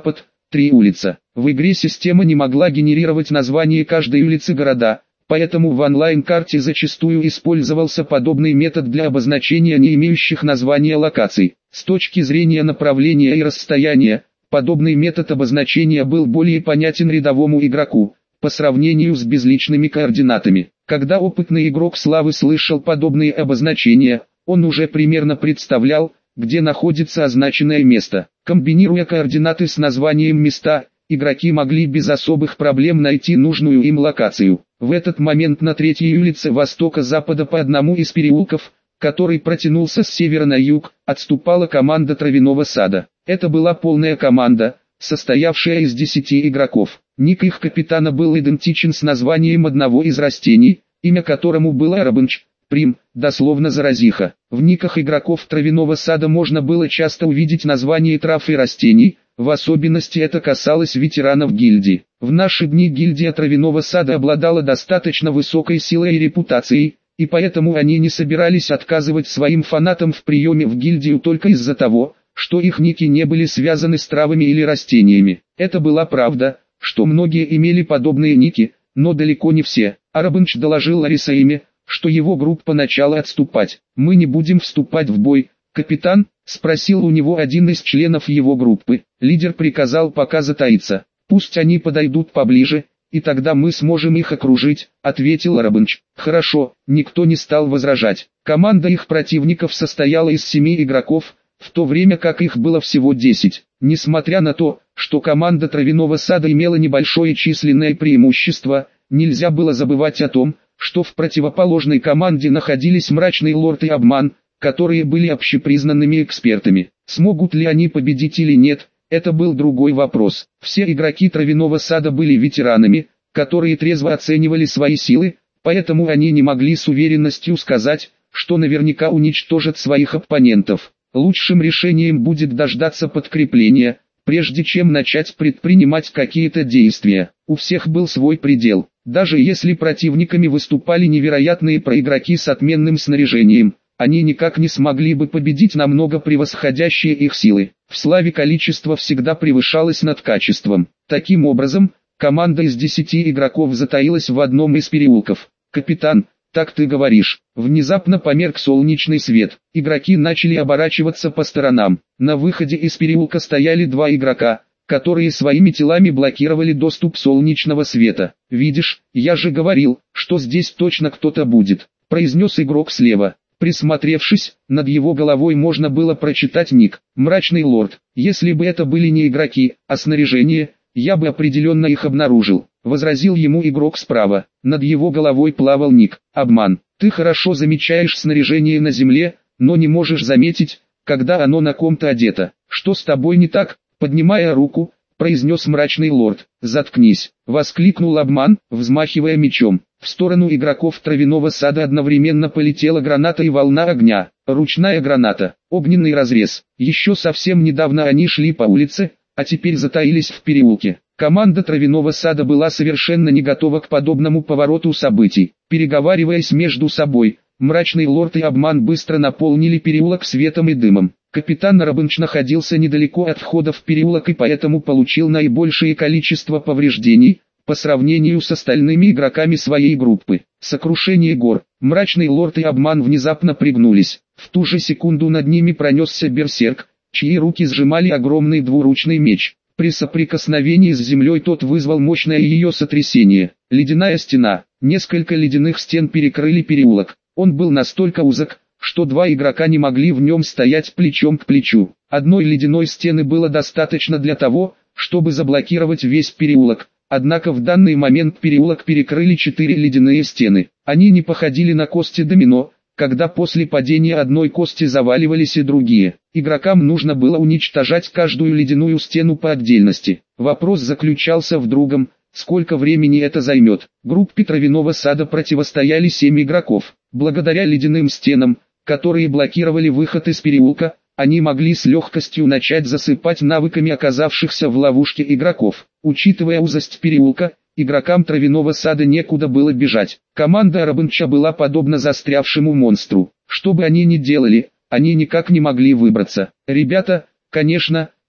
Speaker 1: три улица. В игре система не могла генерировать название каждой улицы города, поэтому в онлайн-карте зачастую использовался подобный метод для обозначения не имеющих названия локаций. С точки зрения направления и расстояния, подобный метод обозначения был более понятен рядовому игроку, по сравнению с безличными координатами. Когда опытный игрок славы слышал подобные обозначения, он уже примерно представлял, где находится означенное место. Комбинируя координаты с названием места, игроки могли без особых проблем найти нужную им локацию. В этот момент на третьей улице востока-запада по одному из переулков, который протянулся с севера на юг, отступала команда Травяного сада. Это была полная команда, состоявшая из десяти игроков. Ник их капитана был идентичен с названием одного из растений, имя которому было Арабанч, Прим, дословно заразиха. В никах игроков Травяного сада можно было часто увидеть названия трав и растений, в особенности это касалось ветеранов гильдии. В наши дни гильдия Травяного сада обладала достаточно высокой силой и репутацией, и поэтому они не собирались отказывать своим фанатам в приеме в гильдию только из-за того, что их ники не были связаны с травами или растениями. Это была правда, что многие имели подобные ники, но далеко не все. Арабанч доложил Ларисаиме, что его группа начала отступать. «Мы не будем вступать в бой, капитан?» — спросил у него один из членов его группы. Лидер приказал пока затаиться. «Пусть они подойдут поближе, и тогда мы сможем их окружить», — ответил Арабанч. «Хорошо», никто не стал возражать. Команда их противников состояла из семи игроков, в то время как их было всего десять. Несмотря на то, что команда Травяного сада имела небольшое численное преимущество, нельзя было забывать о том, что в противоположной команде находились Мрачный Лорд и Обман, которые были общепризнанными экспертами. Смогут ли они победить или нет, это был другой вопрос. Все игроки Травяного сада были ветеранами, которые трезво оценивали свои силы, поэтому они не могли с уверенностью сказать, что наверняка уничтожат своих оппонентов. Лучшим решением будет дождаться подкрепления, прежде чем начать предпринимать какие-то действия. У всех был свой предел. Даже если противниками выступали невероятные проигроки с отменным снаряжением, они никак не смогли бы победить намного превосходящие их силы. В славе количество всегда превышалось над качеством. Таким образом, команда из десяти игроков затаилась в одном из переулков. «Капитан, так ты говоришь». Внезапно померк солнечный свет. Игроки начали оборачиваться по сторонам. На выходе из переулка стояли два игрока, которые своими телами блокировали доступ солнечного света. «Видишь, я же говорил, что здесь точно кто-то будет», — произнес игрок слева. Присмотревшись, над его головой можно было прочитать ник «Мрачный Лорд». «Если бы это были не игроки, а снаряжение, я бы определенно их обнаружил», — возразил ему игрок справа. Над его головой плавал ник «Обман». «Ты хорошо замечаешь снаряжение на земле, но не можешь заметить, когда оно на ком-то одето. Что с тобой не так?» Поднимая руку, произнес Мрачный Лорд. «Заткнись!» — воскликнул Обман, взмахивая мечом. В сторону игроков Травяного сада одновременно полетела граната и волна огня. Ручная граната, огненный разрез. Еще совсем недавно они шли по улице, а теперь затаились в переулке. Команда Травяного сада была совершенно не готова к подобному повороту событий. Переговариваясь между собой, Мрачный Лорд и Обман быстро наполнили переулок светом и дымом. Капитан Арабанч находился недалеко от входа в переулок и поэтому получил наибольшее количество повреждений, по сравнению с остальными игроками своей группы. Сокрушение гор. Мрачный Лорд и Обман внезапно пригнулись. В ту же секунду над ними пронесся берсерк, чьи руки сжимали огромный двуручный меч. При соприкосновении с землей тот вызвал мощное ее сотрясение. Ледяная стена. Несколько ледяных стен перекрыли переулок. Он был настолько узок, что два игрока не могли в нем стоять плечом к плечу. Одной ледяной стены было достаточно для того, чтобы заблокировать весь переулок. Однако в данный момент переулок перекрыли четыре ледяные стены. Они не походили на кости домино, когда после падения одной кости заваливались и другие. Игрокам нужно было уничтожать каждую ледяную стену по отдельности. Вопрос заключался в другом: сколько времени это займет. Группе Травяного сада противостояли семь игроков. Благодаря ледяным стенам, которые блокировали выход из переулка, они могли с легкостью начать засыпать навыками оказавшихся в ловушке игроков. Учитывая узость переулка, игрокам Травяного сада некуда было бежать. Команда Арабанча была подобна застрявшему монстру. Что бы они ни делали, они никак не могли выбраться. «Ребята, конечно,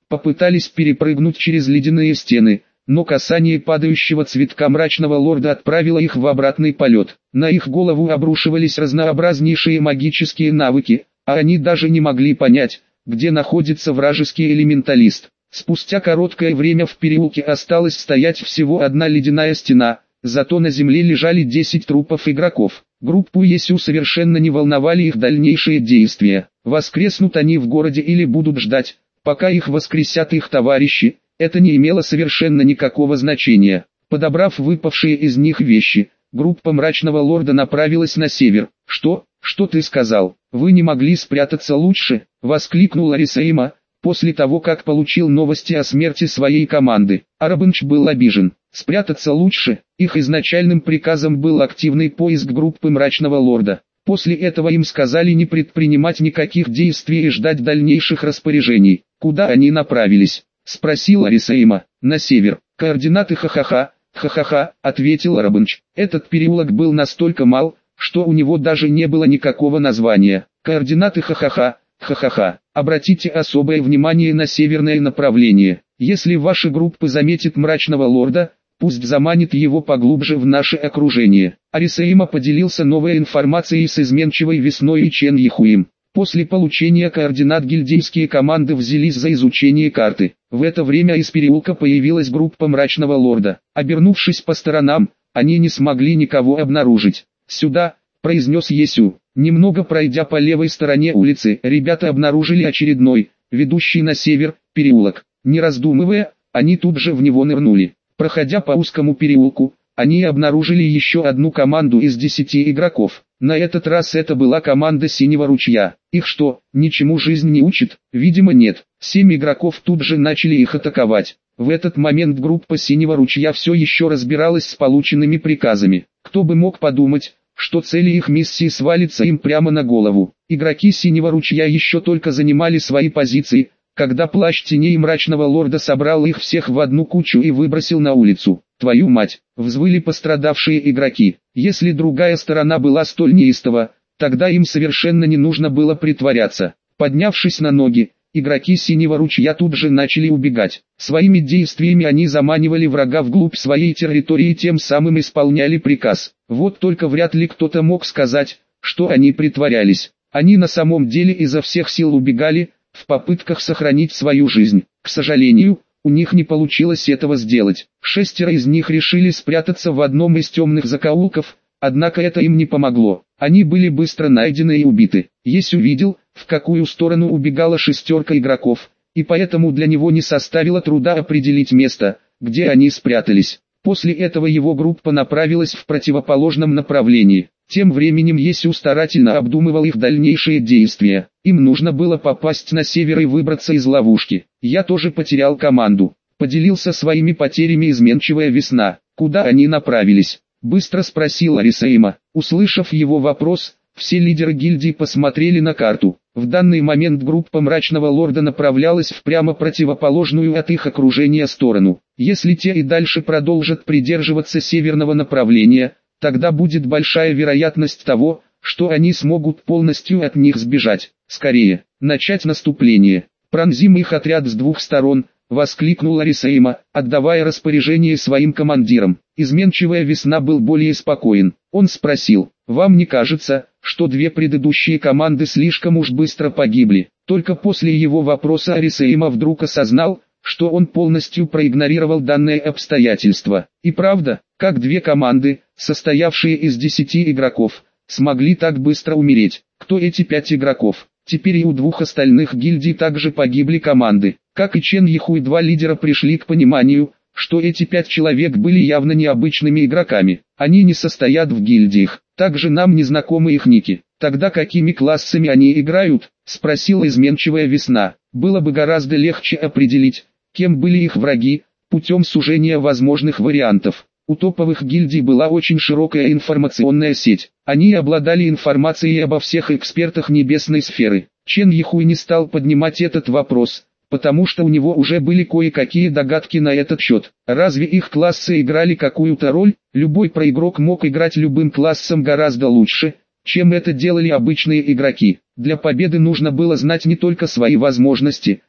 Speaker 1: попытались перепрыгнуть через ледяные стены, но касание падающего цветка мрачного лорда отправило их в обратный полет. На их голову обрушивались разнообразнейшие магические навыки, а они даже не могли понять, где находится вражеский элементалист. Спустя короткое время в переулке осталась стоять всего одна ледяная стена, зато на земле лежали десять трупов игроков. Группу Есю совершенно не волновали их дальнейшие действия. Воскреснут они в городе или будут ждать, пока их воскресят их товарищи, это не имело совершенно никакого значения. Подобрав выпавшие из них вещи, группа мрачного лорда направилась на север. «Что? Что ты сказал? Вы не могли спрятаться лучше?» — воскликнул Арисаима, после того как получил новости о смерти своей команды. Арабынч был обижен. Спрятаться лучше. Их изначальным приказом был активный поиск группы мрачного лорда. После этого им сказали не предпринимать никаких действий и ждать дальнейших распоряжений. «Куда они направились?» — спросил Арисаима. «На север. Координаты ха-ха-ха». «Ха-ха-ха», — ответил Арабынч. Этот переулок был настолько мал, что у него даже не было никакого названия. «Координаты ха-ха-ха». Ха-ха-ха. Обратите особое внимание на северное направление. Если ваша группа заметит мрачного лорда, пусть заманит его поглубже в наше окружение. Арисаима поделился новой информацией с изменчивой весной и Чен Яхуим. После получения координат гильдейские команды взялись за изучение карты. В это время из переулка появилась группа мрачного лорда. Обернувшись по сторонам, они не смогли никого обнаружить. «Сюда», — произнес Есю. Немного пройдя по левой стороне улицы, ребята обнаружили очередной, ведущий на север, переулок. Не раздумывая, они тут же в него нырнули. Проходя по узкому переулку, они обнаружили еще одну команду из десяти игроков. На этот раз это была команда Синего Ручья. Их что, ничему жизнь не учит? Видимо нет. Семь игроков тут же начали их атаковать. В этот момент группа Синего Ручья все еще разбиралась с полученными приказами. Кто бы мог подумать, что цели их миссии свалятся им прямо на голову. Игроки Синего Ручья еще только занимали свои позиции, когда плащ теней мрачного лорда собрал их всех в одну кучу и выбросил на улицу. «Твою мать!» — взвыли пострадавшие игроки. Если другая сторона была столь неистова, тогда им совершенно не нужно было притворяться. Поднявшись на ноги, игроки Синего Ручья тут же начали убегать. Своими действиями они заманивали врага вглубь своей территории и тем самым исполняли приказ. Вот только вряд ли кто-то мог сказать, что они притворялись. Они на самом деле изо всех сил убегали, в попытках сохранить свою жизнь. К сожалению, у них не получилось этого сделать. Шестеро из них решили спрятаться в одном из темных закоулков, однако это им не помогло. Они были быстро найдены и убиты. Есю увидел, в какую сторону убегала шестерка игроков, и поэтому для него не составило труда определить место, где они спрятались. После этого его группа направилась в противоположном направлении. Тем временем Есю старательно обдумывал их дальнейшие действия. Им нужно было попасть на север и выбраться из ловушки. «Я тоже потерял команду», — поделился своими потерями изменчивая весна. «Куда они направились?» — быстро спросил Арисаима. Услышав его вопрос, все лидеры гильдии посмотрели на карту. В данный момент группа мрачного лорда направлялась в прямо противоположную от их окружения сторону. Если те и дальше продолжат придерживаться северного направления, тогда будет большая вероятность того, что они смогут полностью от них сбежать. «Скорее, начать наступление. Пронзим их отряд с двух сторон», — воскликнул Арисаима, отдавая распоряжение своим командирам. Изменчивая весна был более спокоен. Он спросил: «Вам не кажется, что две предыдущие команды слишком уж быстро погибли?» Только после его вопроса Арисаима вдруг осознал, что он полностью проигнорировал данное обстоятельство. И правда, как две команды, состоявшие из десяти игроков, смогли так быстро умереть? Кто эти пять игроков? Теперь и у двух остальных гильдий также погибли команды. Как и Чен Яхуй, два лидера пришли к пониманию, что эти пять человек были явно необычными игроками. Они не состоят в гильдиях, также нам не знакомы их ники. «Тогда какими классами они играют?» — спросила изменчивая весна. Было бы гораздо легче определить, кем были их враги, путем сужения возможных вариантов. У топовых гильдий была очень широкая информационная сеть. Они обладали информацией обо всех экспертах небесной сферы. Чен Яхуй не стал поднимать этот вопрос, потому что у него уже были кое-какие догадки на этот счет. Разве их классы играли какую-то роль? Любой проигрок мог играть любым классом гораздо лучше, чем это делали обычные игроки. Для победы нужно было знать не только свои возможности,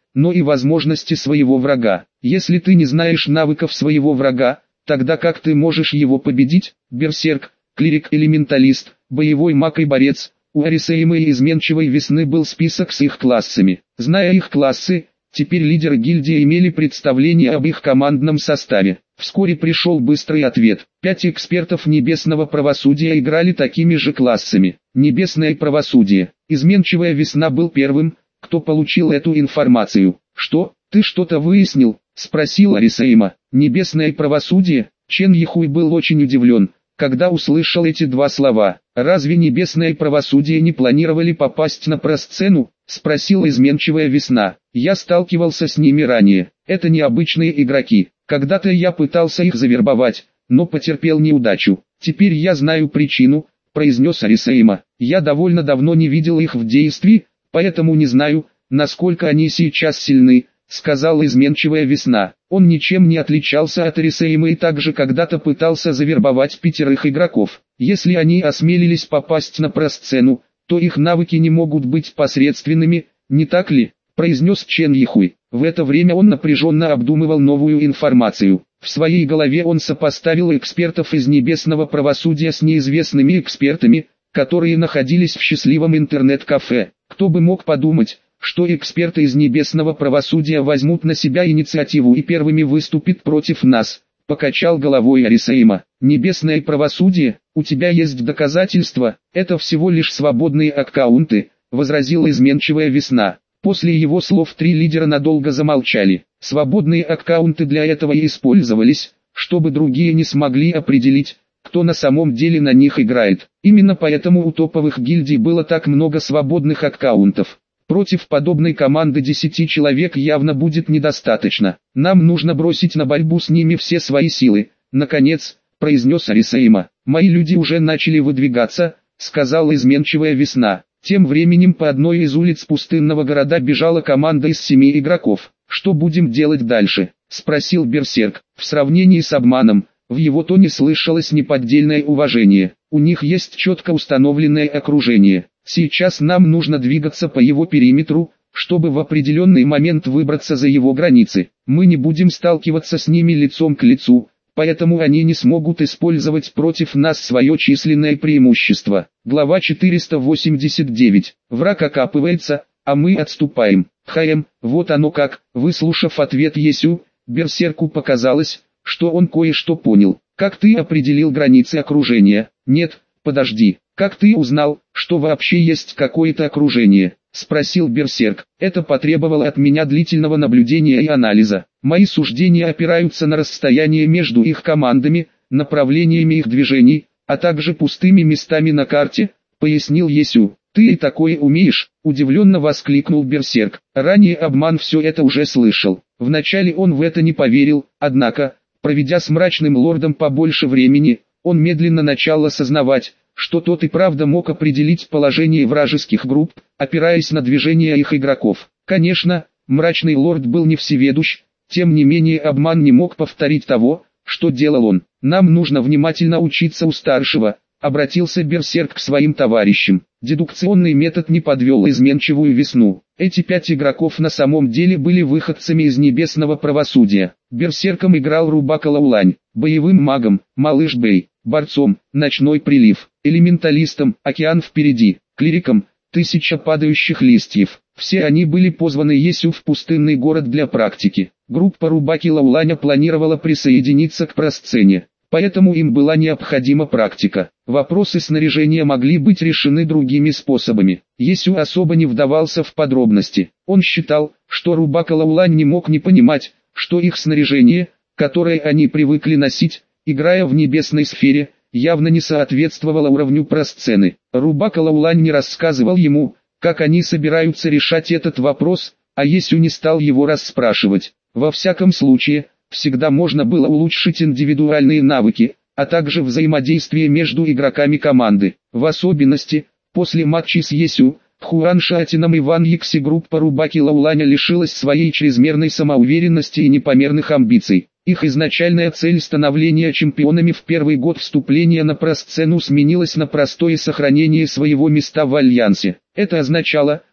Speaker 1: но и возможности своего врага. Если ты не знаешь навыков своего врага, тогда как ты можешь его победить? Берсерк, клирик или менталист, боевой маг и борец. У Арисейма и изменчивой весны был список с их классами. Зная их классы, теперь лидеры гильдии имели представление об их командном составе. Вскоре пришел быстрый ответ. Пять экспертов небесного правосудия играли такими же классами. Небесное правосудие. Изменчивая весна был первым, кто получил эту информацию. «Что, ты что-то выяснил?» – спросил Арисейма. «Небесное правосудие?» Чен Йихуй был очень удивлен, когда услышал эти два слова. «Разве небесное правосудие не планировали попасть на просцену?» – спросила изменчивая весна. «Я сталкивался с ними ранее. Это необычные игроки. Когда-то я пытался их завербовать, но потерпел неудачу. Теперь я знаю причину», – произнес Арисейма. «Я довольно давно не видел их в действии, поэтому не знаю, насколько они сейчас сильны», — сказала изменчивая весна. Он ничем не отличался от Арисейма и также когда-то пытался завербовать пятерых игроков. Если они осмелились попасть на просцену, то их навыки не могут быть посредственными, не так ли? Произнес Чен Йихуй. В это время он напряженно обдумывал новую информацию. В своей голове он сопоставил экспертов из небесного правосудия с неизвестными экспертами, которые находились в счастливом интернет-кафе. Кто бы мог подумать, что эксперты из небесного правосудия возьмут на себя инициативу и первыми выступят против нас, покачал головой Арисейма. Небесное правосудие, у тебя есть доказательства, это всего лишь свободные аккаунты, возразила изменчивая весна. После его слов три лидера надолго замолчали. Свободные аккаунты для этого и использовались, чтобы другие не смогли определить, кто на самом деле на них играет. Именно поэтому у топовых гильдий было так много свободных аккаунтов. Против подобной команды десяти человек явно будет недостаточно. Нам нужно бросить на борьбу с ними все свои силы. Наконец, произнес Арисейма. Мои люди уже начали выдвигаться, сказала изменчивая весна. Тем временем по одной из улиц пустынного города бежала команда из семи игроков. Что будем делать дальше? Спросил Берсерк. В сравнении с обманом, в его тоне слышалось неподдельное уважение. У них есть четко установленное окружение. Сейчас нам нужно двигаться по его периметру, чтобы в определенный момент выбраться за его границы. Мы не будем сталкиваться с ними лицом к лицу, поэтому они не смогут использовать против нас свое численное преимущество. Глава четыреста восемьдесят девять. Враг окапывается, а мы отступаем. Хаем, вот оно как. Выслушав ответ Есю, Берсерку показалось, что он кое-что понял. Как ты определил границы окружения? Нет, подожди. Как ты узнал, что вообще есть какое-то окружение? Спросил Берсерк. Это потребовало от меня длительного наблюдения и анализа. Мои суждения опираются на расстояние между их командами, направлениями их движений, а также пустыми местами на карте, пояснил Есю. Ты и такое умеешь? Удивленно воскликнул Берсерк. Ранее обман все это уже слышал. Вначале он в это не поверил, однако, проведя с мрачным лордом побольше времени, он медленно начал осознавать, что тот и правда мог определить положение вражеских групп, опираясь на движения их игроков. Конечно, мрачный лорд был не всеведущ, тем не менее обман не мог повторить того, что делал он. Нам нужно внимательно учиться у старшего, обратился Берсерк к своим товарищам. Дедукционный метод не подвел изменчивую весну. Эти пять игроков на самом деле были выходцами из небесного правосудия. Берсерком играл Рубака Лаулань, боевым магом, Малыш Бэй, борцом, Ночной прилив, элементалистом, Океан впереди, клириком, Тысяча падающих листьев. Все они были позваны Есю в пустынный город для практики. Группа Рубаки Лауланя планировала присоединиться к просцене, поэтому им была необходима практика. Вопросы снаряжения могли быть решены другими способами. Есю особо не вдавался в подробности. Он считал, что Рубака Лаулань не мог не понимать, что их снаряжение, которое они привыкли носить, играя в небесной сфере, явно не соответствовало уровню просцены. Рубака Лаулань не рассказывал ему, как они собираются решать этот вопрос, а Есю не стал его расспрашивать. Во всяком случае, всегда можно было улучшить индивидуальные навыки, а также взаимодействие между игроками команды. В особенности, после матчей с Есю, Хуан Шаотином и Ван Йикси группа Рубаки Лауланя лишилась своей чрезмерной самоуверенности и непомерных амбиций. Их изначальная цель становления чемпионами в первый год вступления на просцену сменилась на простое сохранение своего места в Альянсе. Это означало,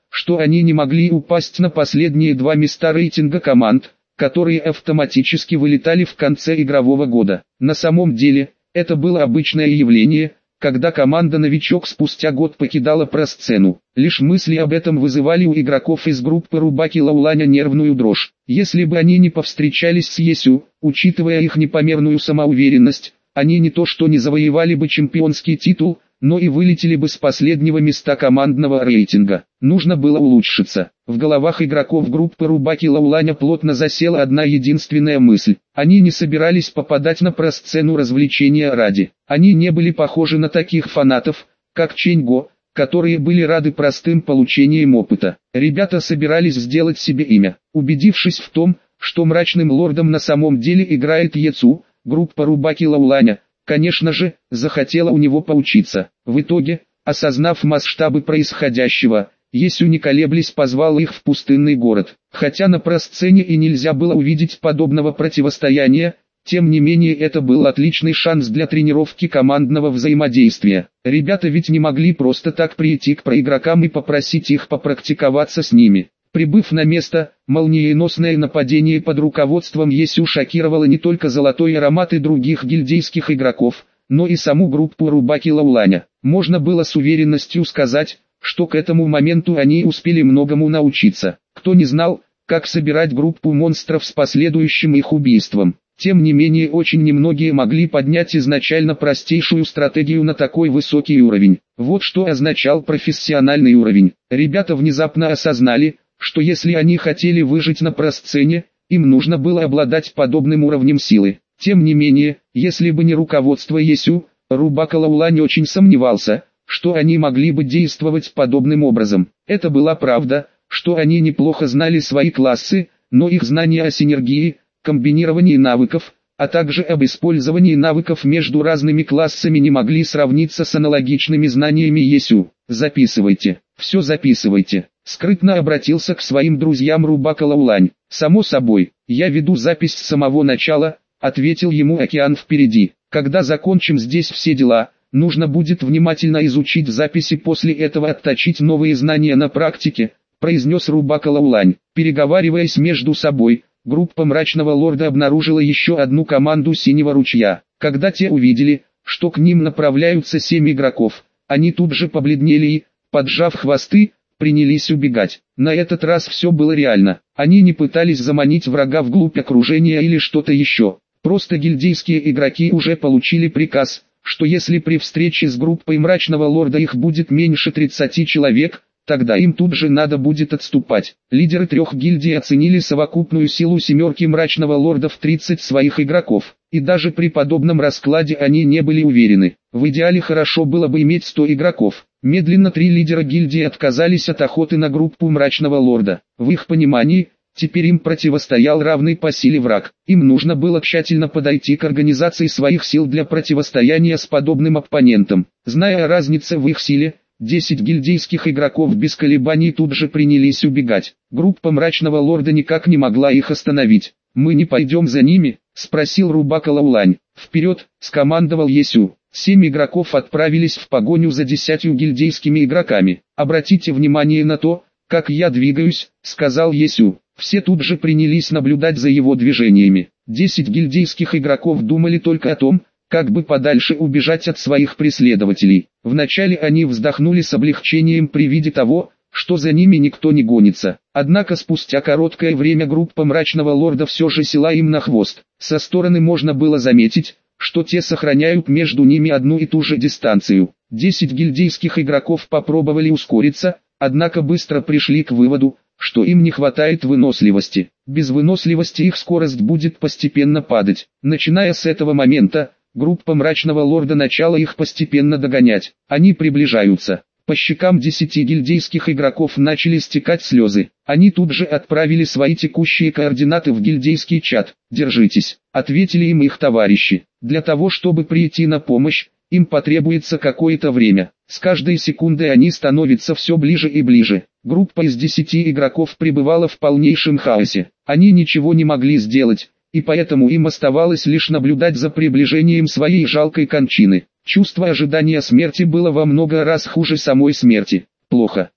Speaker 1: что они не могли упасть на последние два места рейтинга команд, которые автоматически вылетали в конце игрового года. На самом деле, это было обычное явление, когда команда-новичок спустя год покидала просцену. Лишь мысли об этом вызывали у игроков из группы Рубаки Лауланя нервную дрожь. Если бы они не повстречались с Есю, учитывая их непомерную самоуверенность, они не то что не завоевали бы чемпионский титул, но и вылетели бы с последнего места командного рейтинга. Нужно было улучшиться. В головах игроков группы Рубаки Лауланя плотно засела одна единственная мысль. Они не собирались попадать на просцену развлечения ради. Они не были похожи на таких фанатов, как Ченьго, которые были рады простым получением опыта. Ребята собирались сделать себе имя. Убедившись в том, что мрачным лордом на самом деле играет Ецу, группа Рубаки Лауланя, конечно же, захотела у него поучиться. В итоге, осознав масштабы происходящего, Есю не колеблясь позвал их в пустынный город. Хотя на просцене и нельзя было увидеть подобного противостояния, тем не менее это был отличный шанс для тренировки командного взаимодействия. Ребята ведь не могли просто так прийти к проигрокам и попросить их попрактиковаться с ними. Прибыв на место, молниеносное нападение под руководством Есю шокировало не только золотой аромат и других гильдейских игроков, но и саму группу Рубаки Лауланя. Можно было с уверенностью сказать, что к этому моменту они успели многому научиться. Кто не знал, как собирать группу монстров с последующим их убийством. Тем не менее очень немногие могли поднять изначально простейшую стратегию на такой высокий уровень. Вот что означал профессиональный уровень. Ребята внезапно осознали, что если они хотели выжить на просцене, им нужно было обладать подобным уровнем силы. Тем не менее, если бы не руководство Есю, Рубака Лаулань очень сомневался, что они могли бы действовать подобным образом. Это была правда, что они неплохо знали свои классы, но их знания о синергии, комбинировании навыков, а также об использовании навыков между разными классами не могли сравниться с аналогичными знаниями Есю. Записывайте, все записывайте. Скрытно обратился к своим друзьям Рубака Лаулань. «Само собой, я веду запись с самого начала», — ответил ему Океан впереди. «Когда закончим здесь все дела, нужно будет внимательно изучить записи, после этого отточить новые знания на практике», — произнес Рубака Лаулань. Переговариваясь между собой, группа Мрачного Лорда обнаружила еще одну команду Синего Ручья. Когда те увидели, что к ним направляются семь игроков, они тут же побледнели и, поджав хвосты, принялись убегать. На этот раз все было реально. Они не пытались заманить врага вглубь окружения или что-то еще. Просто гильдейские игроки уже получили приказ, что если при встрече с группой Мрачного Лорда их будет меньше тридцати человек, тогда им тут же надо будет отступать. Лидеры трех гильдий оценили совокупную силу семерки Мрачного Лорда в тридцать своих игроков. И даже при подобном раскладе они не были уверены. В идеале хорошо было бы иметь сто игроков. Медленно три лидера гильдии отказались от охоты на группу Мрачного Лорда. В их понимании, теперь им противостоял равный по силе враг. Им нужно было тщательно подойти к организации своих сил для противостояния с подобным оппонентом. Зная о разнице в их силе, десять гильдейских игроков без колебаний тут же принялись убегать. Группа Мрачного Лорда никак не могла их остановить. «Мы не пойдем за ними?» — спросил Рубака Лаулань. «Вперед!» — скомандовал Есю. Семь игроков отправились в погоню за десятью гильдейскими игроками. «Обратите внимание на то, как я двигаюсь», — сказал Есю. Все тут же принялись наблюдать за его движениями. Десять гильдейских игроков думали только о том, как бы подальше убежать от своих преследователей. Вначале они вздохнули с облегчением при виде того, что за ними никто не гонится. Однако спустя короткое время группа Мрачного Лорда все же села им на хвост. Со стороны можно было заметить, что те сохраняют между ними одну и ту же дистанцию. Десять гильдейских игроков попробовали ускориться, однако быстро пришли к выводу, что им не хватает выносливости. Без выносливости их скорость будет постепенно падать. Начиная с этого момента, группа Мрачного Лорда начала их постепенно догонять. Они приближаются. По щекам десяти гильдейских игроков начали стекать слезы. Они тут же отправили свои текущие координаты в гильдейский чат. «Держитесь», — ответили им их товарищи. Для того, чтобы прийти на помощь, им потребуется какое-то время. С каждой секундой они становятся все ближе и ближе. Группа из десяти игроков пребывала в полнейшем хаосе. Они ничего не могли сделать, и поэтому им оставалось лишь наблюдать за приближением своей жалкой кончины. Чувство ожидания смерти было во много раз хуже самой смерти. Плохо.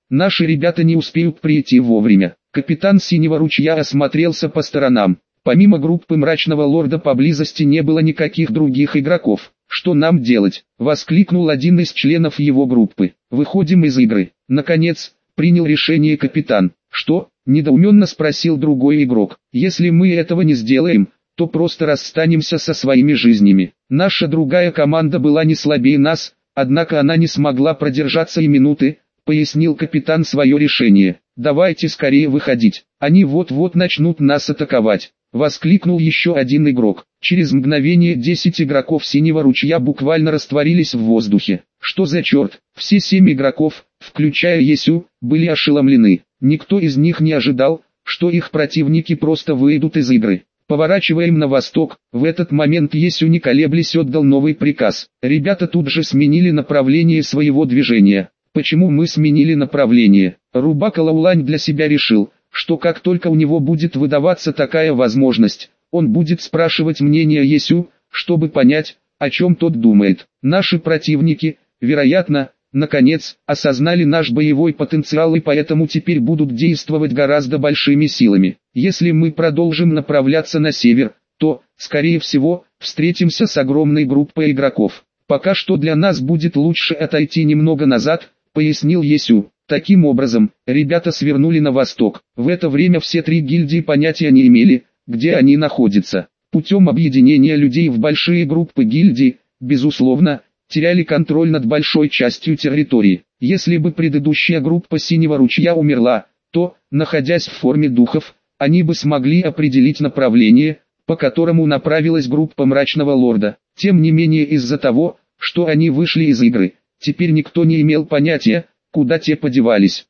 Speaker 1: Наши ребята не успеют прийти вовремя. Капитан Синего ручья осмотрелся по сторонам. Помимо группы Мрачного Лорда поблизости не было никаких других игроков. «Что нам делать?» — воскликнул один из членов его группы. «Выходим из игры». Наконец, принял решение капитан. «Что?» — недоуменно спросил другой игрок. «Если мы этого не сделаем, то просто расстанемся со своими жизнями». Наша другая команда была не слабее нас, однако она не смогла продержаться и минуты, пояснил капитан свое решение. «Давайте скорее выходить, они вот-вот начнут нас атаковать», — воскликнул еще один игрок. Через мгновение десять игроков Синего ручья буквально растворились в воздухе. Что за черт? Все семь игроков, включая Есю, были ошеломлены. Никто из них не ожидал, что их противники просто выйдут из игры. «Поворачиваем на восток». В этот момент Есю не колеблясь отдал новый приказ. Ребята тут же сменили направление своего движения. Почему мы сменили направление? Рубака Лаулань для себя решил, что как только у него будет выдаваться такая возможность, он будет спрашивать мнение Есю, чтобы понять, о чем тот думает. Наши противники, вероятно, наконец, осознали наш боевой потенциал и поэтому теперь будут действовать гораздо большими силами. Если мы продолжим направляться на север, то, скорее всего, встретимся с огромной группой игроков. Пока что для нас будет лучше отойти немного назад, пояснил Есю. Таким образом, ребята свернули на восток. В это время все три гильдии понятия не имели, где они находятся. Путем объединения людей в большие группы гильдий, безусловно, теряли контроль над большой частью территории. Если бы предыдущая группа Синего ручья умерла, то, находясь в форме духов, они бы смогли определить направление, по которому направилась группа Мрачного Лорда. Тем не менее из-за того, что они вышли из игры, теперь никто не имел понятия, куда те подевались.